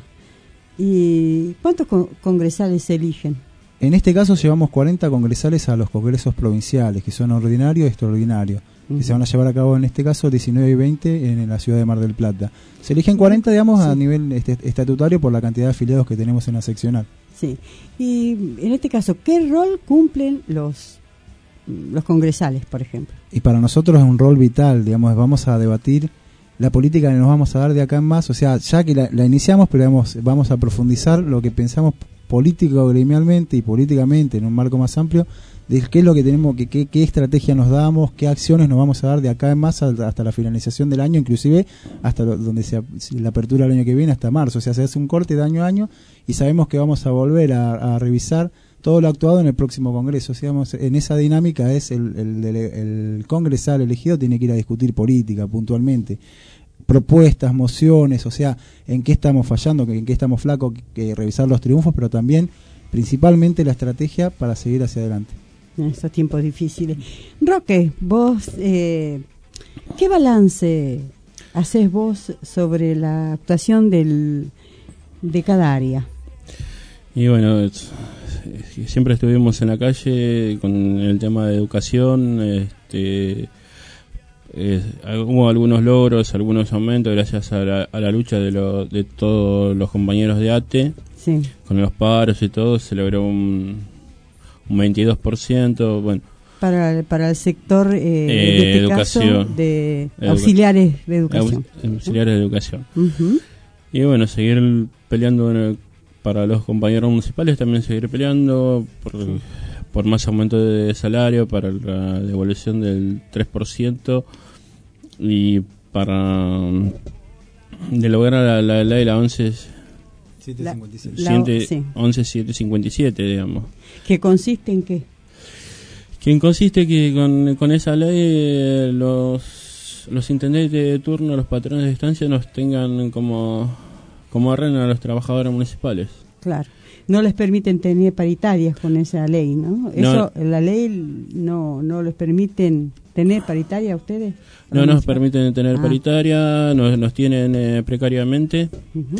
Speaker 2: ¿Y cuántos con- congresales se eligen?
Speaker 5: En este caso llevamos cuarenta congresales a los congresos provinciales, que son ordinario y extraordinario. Que se van a llevar a cabo en este caso diecinueve y veinte en la ciudad de Mar del Plata. Se eligen cuarenta, digamos, sí. a nivel este, estatutario por la cantidad de afiliados que tenemos en la seccional.
Speaker 2: Sí. Y en este caso, ¿qué rol cumplen los los congresales, por ejemplo?
Speaker 5: Y para nosotros es un rol vital, digamos, vamos a debatir la política que nos vamos a dar de acá en más, o sea, ya que la, la iniciamos, pero digamos, vamos a profundizar lo que pensamos político gremialmente y políticamente en un marco más amplio, de qué es lo que tenemos, que, qué, qué estrategia nos damos, qué acciones nos vamos a dar de acá en más hasta la finalización del año, inclusive hasta lo, donde se la apertura del año que viene, hasta marzo. O sea, se hace un corte de año a año y sabemos que vamos a volver a, a revisar todo lo actuado en el próximo congreso. O sea, digamos, en esa dinámica es el, el, el, el congresal elegido tiene que ir a discutir política puntualmente. propuestas, mociones, o sea, en qué estamos fallando, en qué estamos flacos, que, que revisar los triunfos, pero también, principalmente, la estrategia para seguir hacia adelante.
Speaker 2: En estos tiempos difíciles. Roque, vos, eh, ¿qué balance haces vos sobre la actuación del, de cada área?
Speaker 8: Y bueno, es, siempre estuvimos en la calle con el tema de educación, este, eh, hubo algunos logros, algunos aumentos gracias a la, a la lucha de, lo, de todos los compañeros de A T E,
Speaker 2: sí. Con
Speaker 8: los paros y todo, se logró un, un veintidós por ciento, bueno.
Speaker 2: Para, para el sector eh,
Speaker 8: eh,
Speaker 2: de este
Speaker 8: educación,
Speaker 2: caso, de
Speaker 8: educa
Speaker 2: auxiliares de educación.
Speaker 8: Auxiliares de educación.
Speaker 2: Uh-huh.
Speaker 8: Y bueno, seguir peleando en el, para los compañeros municipales, también seguir peleando por, sí. por más aumento de salario, para la devolución del tres por ciento y para de lograr la, la ley la once setecientos cincuenta y siete, digamos.
Speaker 2: ¿Que consiste en qué?
Speaker 8: Que consiste que con, con esa ley los, los intendentes de turno, los patrones de estancia nos tengan como, como arrendar a los trabajadores municipales.
Speaker 2: Claro. No les permiten tener paritarias con esa ley, ¿no? Eso, no, la ley no, no les permiten tener paritaria a ustedes.
Speaker 8: No nos permiten tener ah. paritaria, nos, nos tienen eh, precariamente. Uh-huh.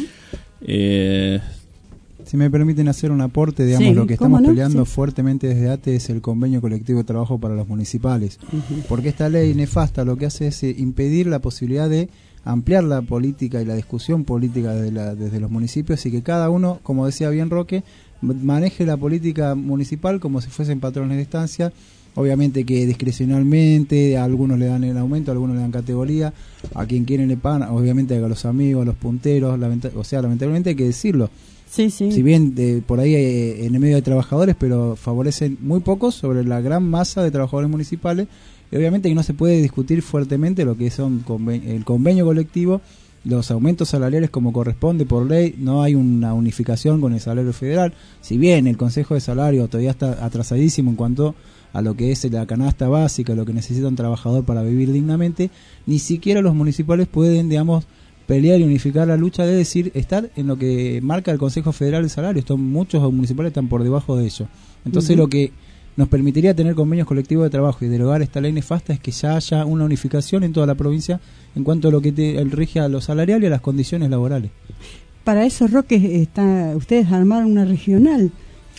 Speaker 8: eh,
Speaker 5: Si me permiten hacer un aporte, digamos, sí, lo que estamos
Speaker 2: no?
Speaker 5: peleando
Speaker 2: sí.
Speaker 5: fuertemente desde A T E es el convenio colectivo de trabajo para los municipales. Uh-huh. Porque esta ley nefasta lo que hace es eh, impedir la posibilidad de ampliar la política y la discusión política de la, desde los municipios y que cada uno, como decía bien Roque, maneje la política municipal como si fuesen patrones de estancia. Obviamente que discrecionalmente, a algunos le dan el aumento, a algunos le dan categoría, a quien quieren le pagan, obviamente a los amigos, a los punteros, lamenta- o sea, lamentablemente hay que decirlo.
Speaker 2: Sí, sí.
Speaker 5: Si bien de, por ahí eh, en el medio hay trabajadores, pero favorecen muy pocos sobre la gran masa de trabajadores municipales. Y obviamente que no se puede discutir fuertemente lo que son conven- el convenio colectivo, los aumentos salariales como corresponde por ley. No hay una unificación con el salario federal. Si bien el Consejo de Salario todavía está atrasadísimo en cuanto a lo que es la canasta básica, lo que necesita un trabajador para vivir dignamente, ni siquiera los municipales pueden, digamos, pelear y unificar la lucha de decir estar en lo que marca el Consejo Federal de Salario. Están, muchos municipales están por debajo de ello. Entonces uh-huh. lo que nos permitiría tener convenios colectivos de trabajo y derogar esta ley nefasta es que ya haya una unificación en toda la provincia en cuanto a lo que te, el rige a lo salarial y a las condiciones laborales.
Speaker 2: Para eso, Roque, está, ustedes armaron una regional.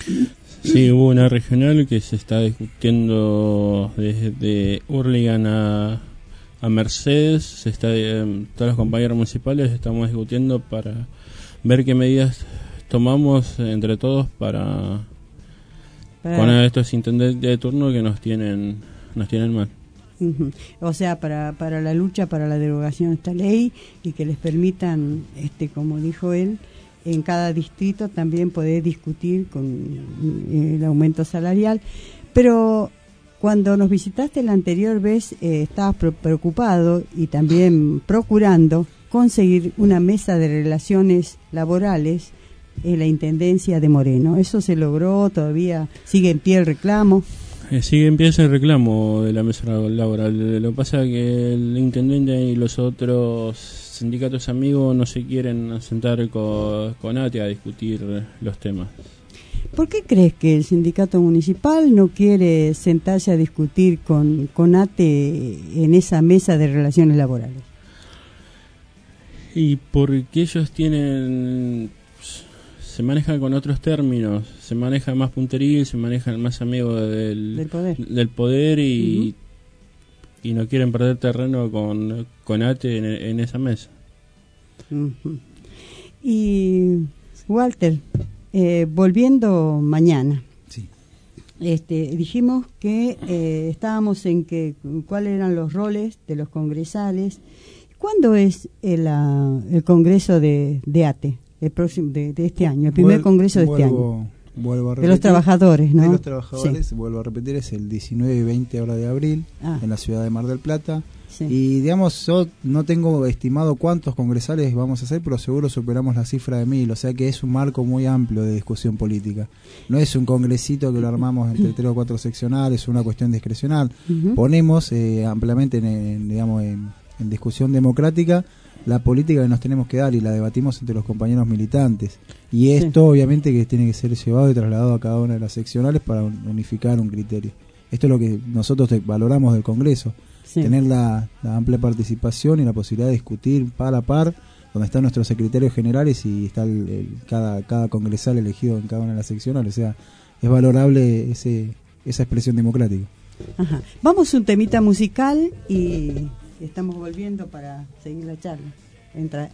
Speaker 8: Sí, hubo una regional que se está discutiendo desde Hurlingham a, a Mercedes. Se está, eh, todos los compañeros municipales estamos discutiendo para ver qué medidas tomamos entre todos para, para... con estos intendentes de turno que nos tienen nos tienen mal.
Speaker 2: Uh-huh. O sea, para para la lucha para la derogación de esta ley y que les permitan, este, como dijo él, en cada distrito también poder discutir con el aumento salarial. Pero cuando nos visitaste la anterior vez, eh, estabas preocupado y también procurando conseguir una mesa de relaciones laborales en la Intendencia de Moreno. ¿Eso se logró? ¿Todavía sigue en pie el reclamo?
Speaker 8: Eh, sigue en pie ese reclamo de la mesa laboral. Lo que pasa es que el intendente y los otros sindicatos amigos no se quieren sentar con, con A T E a discutir los temas.
Speaker 2: ¿Por qué crees que el sindicato municipal no quiere sentarse a discutir con, con A T E en esa mesa de relaciones laborales?
Speaker 8: Y porque ellos tienen... se manejan con otros términos, se maneja más puntería, se manejan más amigos del,
Speaker 2: del poder,
Speaker 8: del poder y, uh-huh. y no quieren perder terreno con, con A T E en, en esa mesa.
Speaker 2: Uh-huh. Y Walter, eh, volviendo mañana,
Speaker 5: sí.
Speaker 2: este, dijimos que eh, estábamos en que cuáles eran los roles de los congresales. ¿Cuándo es el, uh, el congreso de, de A T E? El próximo de, de este año, el primer
Speaker 5: Vuel,
Speaker 2: congreso de
Speaker 5: vuelvo,
Speaker 2: este año.
Speaker 5: Vuelvo a repetir,
Speaker 2: de los trabajadores, ¿no?
Speaker 5: De los trabajadores,
Speaker 2: sí.
Speaker 5: Vuelvo a repetir, es el diecinueve y veinte ahora de abril, ah. en la ciudad de Mar del Plata.
Speaker 2: Sí.
Speaker 5: Y digamos, yo no tengo estimado cuántos congresales vamos a hacer, pero seguro superamos la cifra de mil, o sea que es un marco muy amplio de discusión política. No es un congresito que lo armamos entre tres o cuatro seccionales, es una cuestión discrecional. Uh-huh. Ponemos eh, ampliamente en, en, digamos, en en discusión democrática la política que nos tenemos que dar y la debatimos entre los compañeros militantes. Y esto sí. obviamente que tiene que ser llevado y trasladado a cada una de las seccionales para unificar un criterio. Esto es lo que nosotros valoramos del Congreso, sí. tener la, la amplia participación y la posibilidad de discutir par a par, donde están nuestros secretarios generales y está el, el, cada, cada congresal elegido en cada una de las seccionales. O sea, es valorable ese, esa expresión democrática.
Speaker 2: Ajá. Vamos a un temita musical y estamos volviendo para seguir la charla. Entra.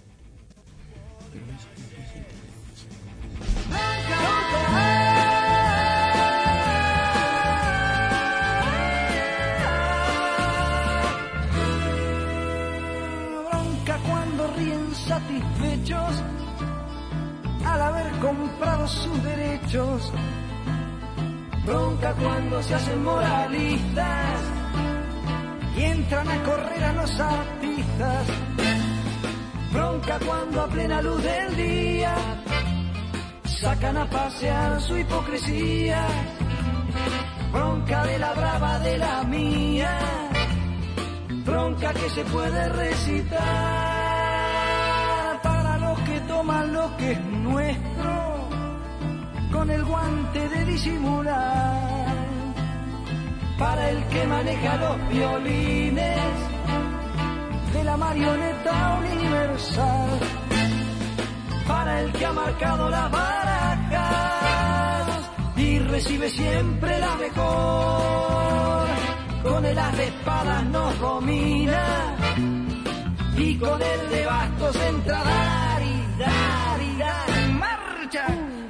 Speaker 20: Bronca cuando ríen satisfechos al haber comprado sus derechos. Bronca cuando se hacen moralistas y entran a correr a los artistas. Bronca cuando a plena luz del día sacan a pasear su hipocresía. Bronca de la brava de la mía, bronca que se puede recitar para los que toman lo que es nuestro con el guante de disimular, para el que maneja los violines de la marioneta universal, para el que ha marcado las barajas y recibe siempre la mejor, con el as de espadas nos domina y con el de bastos entra a dar y dar y dar. ¡Marcha!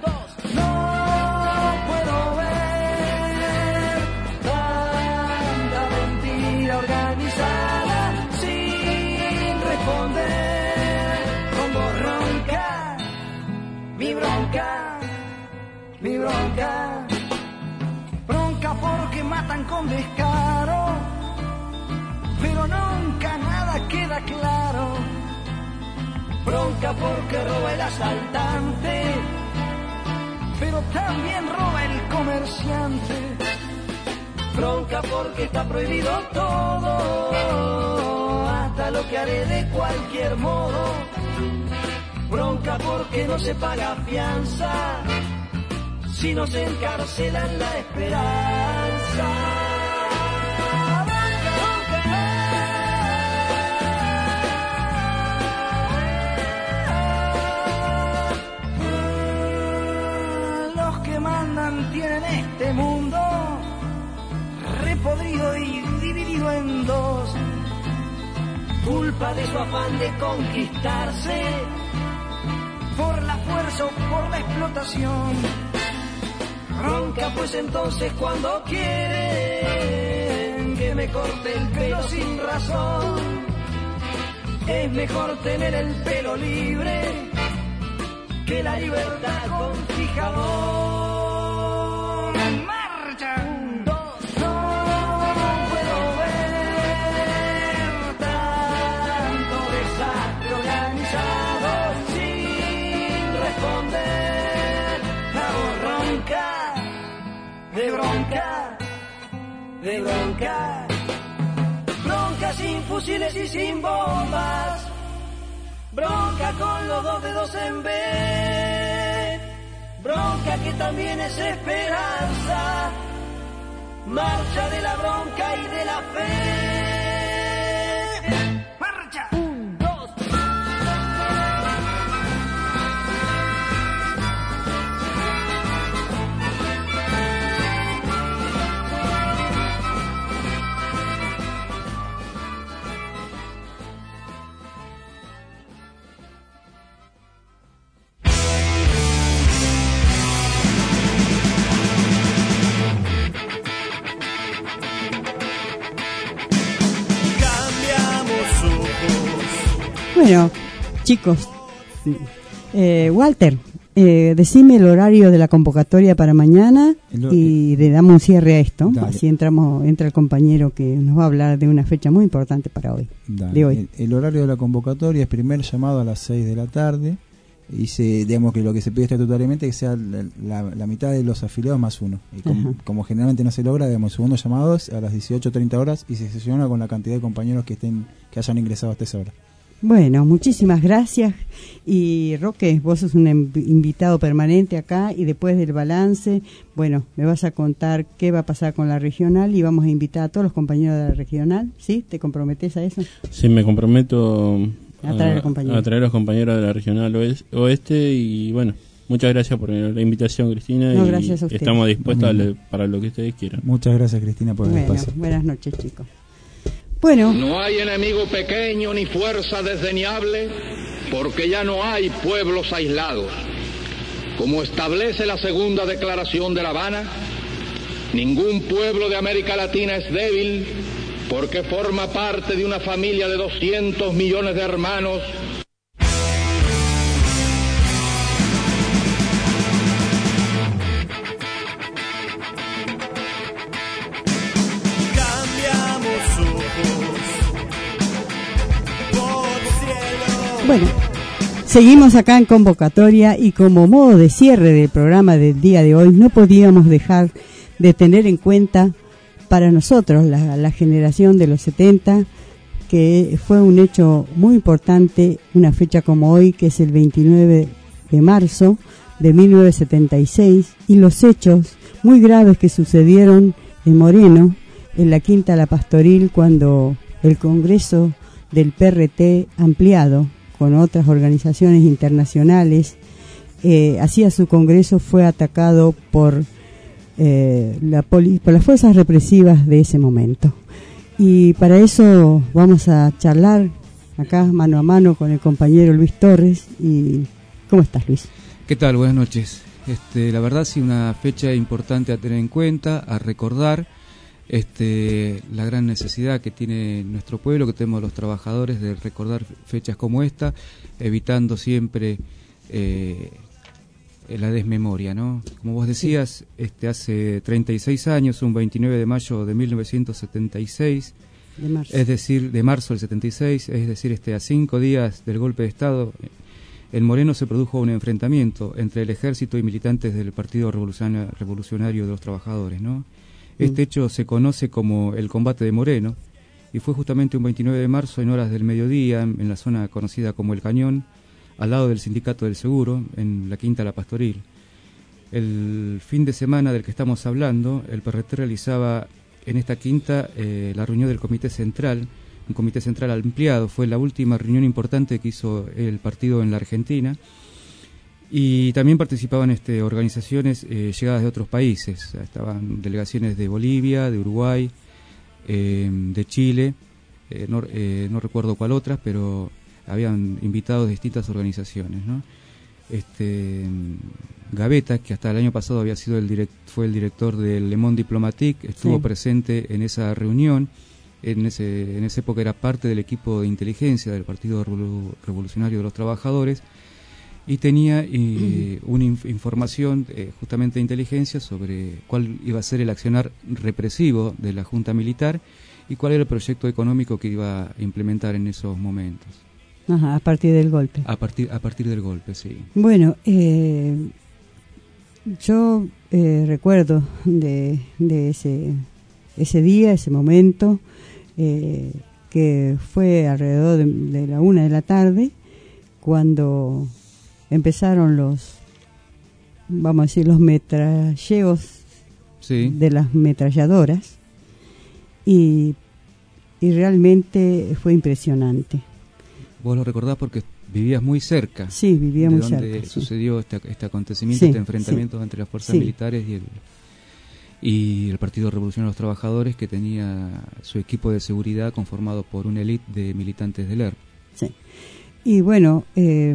Speaker 20: Mi bronca, bronca porque matan con descaro, pero nunca nada queda claro. Bronca porque roba el asaltante, pero también roba el comerciante. Bronca porque está prohibido todo, hasta lo que haré de cualquier modo. Bronca porque no se paga fianza, si nos encarcelan la esperanza. Los que mandan tienen este mundo repodrido y dividido en dos, culpa de su afán de conquistarse por la fuerza o por la explotación. Bronca pues entonces cuando quieren que me corte el pelo sin razón, es mejor tener el pelo libre que la libertad con fijador. ¡Marcha! Un, dos, no puedo ver tanto desastre organizado sin responder. Hago bronca, de bronca, de bronca, bronca sin fusiles y sin bombas, bronca con los dos dedos en B, bronca que también es esperanza, marcha de la bronca y de la fe. ¡Marcha! Un, dos.
Speaker 2: Bueno, chicos, eh, Walter, eh, decime el horario de la convocatoria para mañana y le damos un cierre a esto. Dale. Así entramos, entra el compañero que nos va a hablar de una fecha muy importante para hoy.
Speaker 5: Dale.
Speaker 2: De hoy.
Speaker 5: El, el horario de la convocatoria es primer llamado a las seis de la tarde y se, digamos que lo que se pide estatutariamente es que sea la, la, la mitad de los afiliados más uno. Y como, como generalmente no se logra, digamos, segundo llamado es a las dieciocho treinta horas y se sesiona con la cantidad de compañeros que estén que hayan ingresado hasta esa hora.
Speaker 2: Bueno, muchísimas gracias. Y Roque, vos sos un invitado permanente acá y después del balance, bueno, me vas a contar qué va a pasar con la regional y vamos a invitar a todos los compañeros de la regional, ¿sí? ¿Te comprometes a eso?
Speaker 8: Sí, me comprometo
Speaker 2: a traer,
Speaker 8: a, a traer a los compañeros de la regional oeste y bueno, muchas gracias por la invitación, Cristina.
Speaker 2: No,
Speaker 8: y
Speaker 2: gracias a ustedes.
Speaker 8: Estamos dispuestos no, a, para lo que ustedes quieran.
Speaker 5: Muchas gracias, Cristina, por
Speaker 2: bueno,
Speaker 5: el espacio.
Speaker 2: Buenas noches, chicos. Bueno.
Speaker 6: No hay enemigo pequeño ni fuerza desdeñable, porque ya no hay pueblos aislados. Como establece la segunda declaración de La Habana, ningún pueblo de América Latina es débil, porque forma parte de una familia de doscientos millones de hermanos.
Speaker 2: Bueno, seguimos acá en convocatoria y como modo de cierre del programa del día de hoy no podíamos dejar de tener en cuenta para nosotros, la, la generación de los setenta, que fue un hecho muy importante, una fecha como hoy, que es el veintinueve de marzo de mil novecientos setenta y seis, y los hechos muy graves que sucedieron en Moreno, en la Quinta La Pastoril, cuando el Congreso del P R T ampliado con otras organizaciones internacionales, eh, hacía su congreso, fue atacado por, eh, la poli- por las fuerzas represivas de ese momento. Y para eso vamos a charlar acá mano a mano con el compañero Luis Torres. Y ¿cómo estás, Luis?
Speaker 28: ¿Qué tal? Buenas noches. Este, la verdad sí, una fecha importante a tener en cuenta, a recordar. Este, la gran necesidad que tiene nuestro pueblo, que tenemos los trabajadores, de recordar fechas como esta, evitando siempre eh, la desmemoria, ¿no? Como vos decías, sí. este, hace treinta y seis años, un veintinueve de mayo de mil novecientos setenta y seis,
Speaker 2: de marzo.
Speaker 28: es decir, de marzo del setenta y seis, es decir, este, a cinco días del golpe de Estado, en Moreno se produjo un enfrentamiento entre el ejército y militantes del Partido Revolucionario, Revolucionario de los Trabajadores, ¿no? Este hecho se conoce como el combate de Moreno y fue justamente un veintinueve de marzo en horas del mediodía en la zona conocida como El Cañón, al lado del Sindicato del Seguro, en la Quinta La Pastoril. El fin de semana del que estamos hablando, el P R T realizaba en esta quinta eh, la reunión del Comité Central, un Comité Central ampliado, fue la última reunión importante que hizo el partido en la Argentina. Y también participaban este, organizaciones eh, llegadas de otros países. Estaban delegaciones de Bolivia, de Uruguay, eh, de Chile, eh, no, eh, no recuerdo cuál otras, pero habían invitados de distintas organizaciones, ¿no? Este, Gaveta, que hasta el año pasado había sido el direct, fue el director del Le Monde Diplomatique, estuvo sí. presente en esa reunión. En, ese, en esa época era parte del equipo de inteligencia del Partido Revolu- Revolucionario de los Trabajadores, y tenía eh, una inf- información eh, justamente de inteligencia sobre cuál iba a ser el accionar represivo de la Junta Militar y cuál era el proyecto económico que iba a implementar en esos momentos.
Speaker 2: Ajá, a partir del golpe.
Speaker 28: A partir, a partir del golpe, sí.
Speaker 2: Bueno, eh, yo eh, recuerdo de, de ese, ese día, ese momento, eh, que fue alrededor de, de la una de la tarde, cuando empezaron los, vamos a decir, los metralleos
Speaker 28: sí.
Speaker 2: de las metralladoras y, y realmente fue impresionante.
Speaker 28: Vos lo recordás porque vivías muy cerca.
Speaker 2: Sí, vivía muy cerca.
Speaker 28: Donde
Speaker 2: sí.
Speaker 28: sucedió este, este acontecimiento,
Speaker 2: sí,
Speaker 28: este enfrentamiento
Speaker 2: sí.
Speaker 28: entre las fuerzas
Speaker 2: sí.
Speaker 28: militares y el, y el Partido Revolucionario de los Trabajadores, que tenía su equipo de seguridad conformado por una élite de militantes del E R P.
Speaker 2: Sí. Y bueno, eh,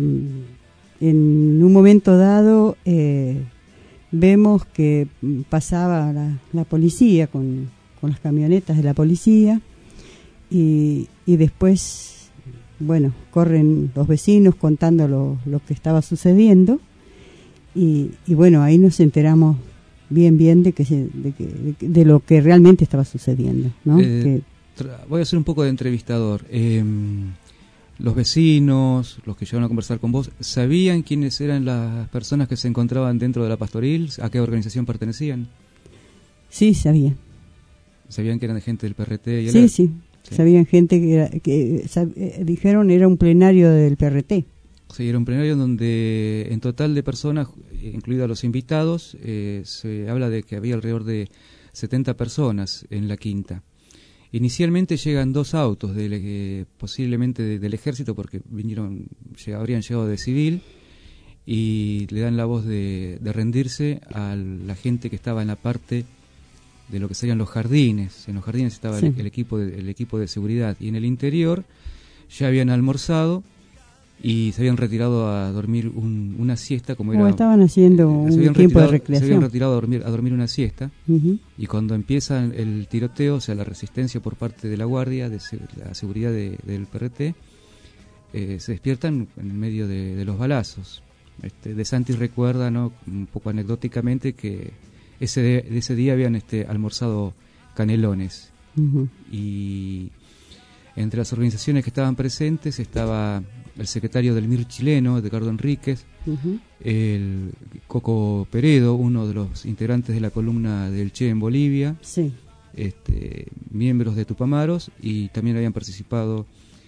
Speaker 2: en un momento dado eh, vemos que pasaba la, la policía con, con las camionetas de la policía y, y después, bueno, corren los vecinos contando lo, lo que estaba sucediendo y, y bueno, ahí nos enteramos bien bien de que, se, de, que de, de lo que realmente estaba sucediendo, ¿no?
Speaker 28: Eh,
Speaker 2: que,
Speaker 28: tra- voy a hacer un poco de entrevistador. Eh, los vecinos, los que llegaron a conversar con vos, ¿sabían quiénes eran las personas que se encontraban dentro de la Pastoril? ¿A qué organización pertenecían?
Speaker 2: Sí, sabían.
Speaker 28: ¿Sabían que eran de gente del P R T? Y
Speaker 2: sí, sí, sí, sabían gente que, era, que sab, eh, dijeron era un plenario del P R T.
Speaker 28: Sí, era un plenario donde en total de personas, incluidos los invitados, eh, se habla de que había alrededor de setenta personas en la quinta. Inicialmente llegan dos autos, de, eh, posiblemente de, del ejército, porque vinieron, lleg, habrían llegado de civil, y le dan la voz de, de rendirse a la gente que estaba en la parte de lo que serían los jardines. En los jardines estaba sí. el, el, equipo de, el equipo de seguridad, y en el interior ya habían almorzado y se habían retirado a dormir un, una siesta, como era...
Speaker 2: O estaban haciendo un tiempo
Speaker 28: retirado,
Speaker 2: de recreación.
Speaker 28: Se habían retirado a dormir, a dormir una siesta,
Speaker 2: uh-huh.
Speaker 28: y cuando empieza el tiroteo, o sea, la resistencia por parte de la guardia, de se, la seguridad de, del P R T, eh, se despiertan en el medio de, de los balazos. Este, De Santis recuerda, ¿no?, un poco anecdóticamente, que ese, de, ese día habían este, almorzado canelones.
Speaker 2: Uh-huh.
Speaker 28: Y entre las organizaciones que estaban presentes estaba el secretario del M I R chileno, Edgardo Enríquez,
Speaker 2: uh-huh.
Speaker 28: el Coco Peredo, uno de los integrantes de la columna del Che en Bolivia,
Speaker 2: sí.
Speaker 28: este, miembros de Tupamaros, y también habían participado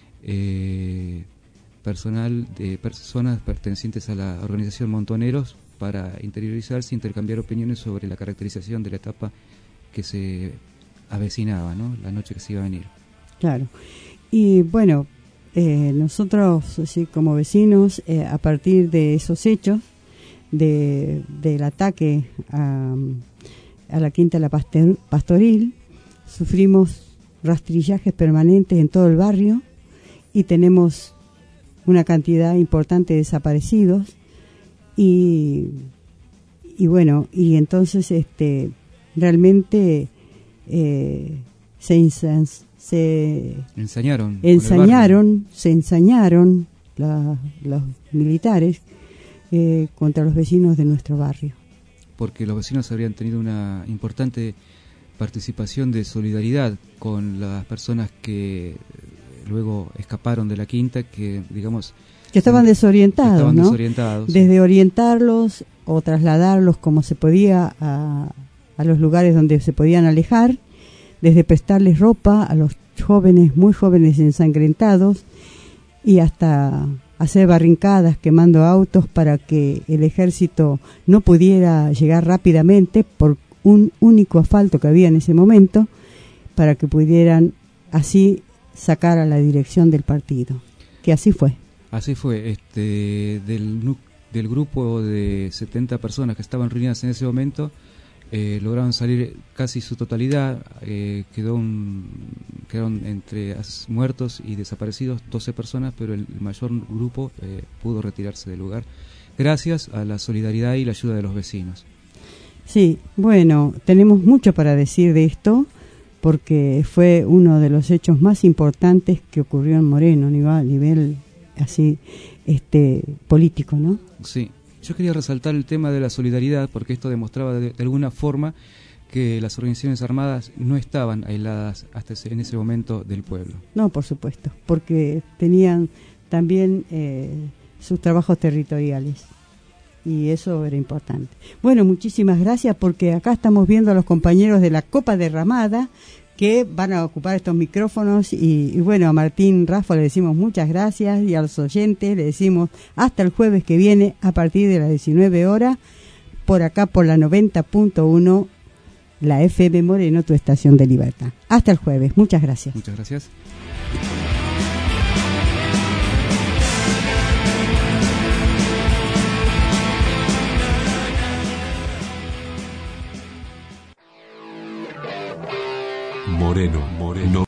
Speaker 28: eh, personal de personas pertenecientes a la organización Montoneros para interiorizarse e intercambiar opiniones sobre la caracterización de la etapa que se avecinaba, ¿no?, la noche que se iba a venir.
Speaker 2: Claro. Y bueno, eh, nosotros, así como vecinos, eh, a partir de esos hechos, de, del ataque a, a la Quinta de la Pastor, Pastoril, sufrimos rastrillajes permanentes en todo el barrio y tenemos una cantidad importante de desaparecidos. Y, y bueno, y entonces este realmente eh, se insans se
Speaker 28: ensañaron
Speaker 2: ensañaron se ensañaron la, los militares eh, contra los vecinos de nuestro barrio,
Speaker 28: porque los vecinos habrían tenido una importante participación de solidaridad con las personas que luego escaparon de la quinta, que digamos
Speaker 2: que estaban desorientados,
Speaker 28: que estaban
Speaker 2: ¿no?
Speaker 28: desorientados,
Speaker 2: desde
Speaker 28: sí.
Speaker 2: orientarlos o trasladarlos como se podía a, a los lugares donde se podían alejar, desde prestarles ropa a los jóvenes, muy jóvenes ensangrentados, y hasta hacer barrincadas quemando autos para que el ejército no pudiera llegar rápidamente por un único asfalto que había en ese momento, para que pudieran así sacar a la dirección del partido, que así fue.
Speaker 28: Así fue, este, del, del grupo de setenta personas que estaban reunidas en ese momento, eh, lograron salir casi su totalidad, eh, quedó un, quedaron entre muertos y desaparecidos doce personas, pero el mayor grupo eh, pudo retirarse del lugar, gracias a la solidaridad y la ayuda de los vecinos.
Speaker 2: Sí, bueno, tenemos mucho para decir de esto, porque fue uno de los hechos más importantes que ocurrió en Moreno, a nivel así este político, ¿no?
Speaker 28: Sí, yo quería resaltar el tema de la solidaridad, porque esto demostraba de, de alguna forma que las organizaciones armadas no estaban aisladas hasta ese, en ese momento del pueblo.
Speaker 2: No, por supuesto, porque tenían también eh, sus trabajos territoriales, y eso era importante. Bueno, muchísimas gracias, porque acá estamos viendo a los compañeros de la Copa Derramada que van a ocupar estos micrófonos, y, y bueno, a Martín Rafa le decimos muchas gracias, y a los oyentes le decimos hasta el jueves que viene a partir de las diecinueve horas, por acá por la noventa punto uno, la F M Moreno, tu estación de libertad. Hasta el jueves, muchas gracias.
Speaker 28: Muchas gracias.
Speaker 1: Moreno, Moreno.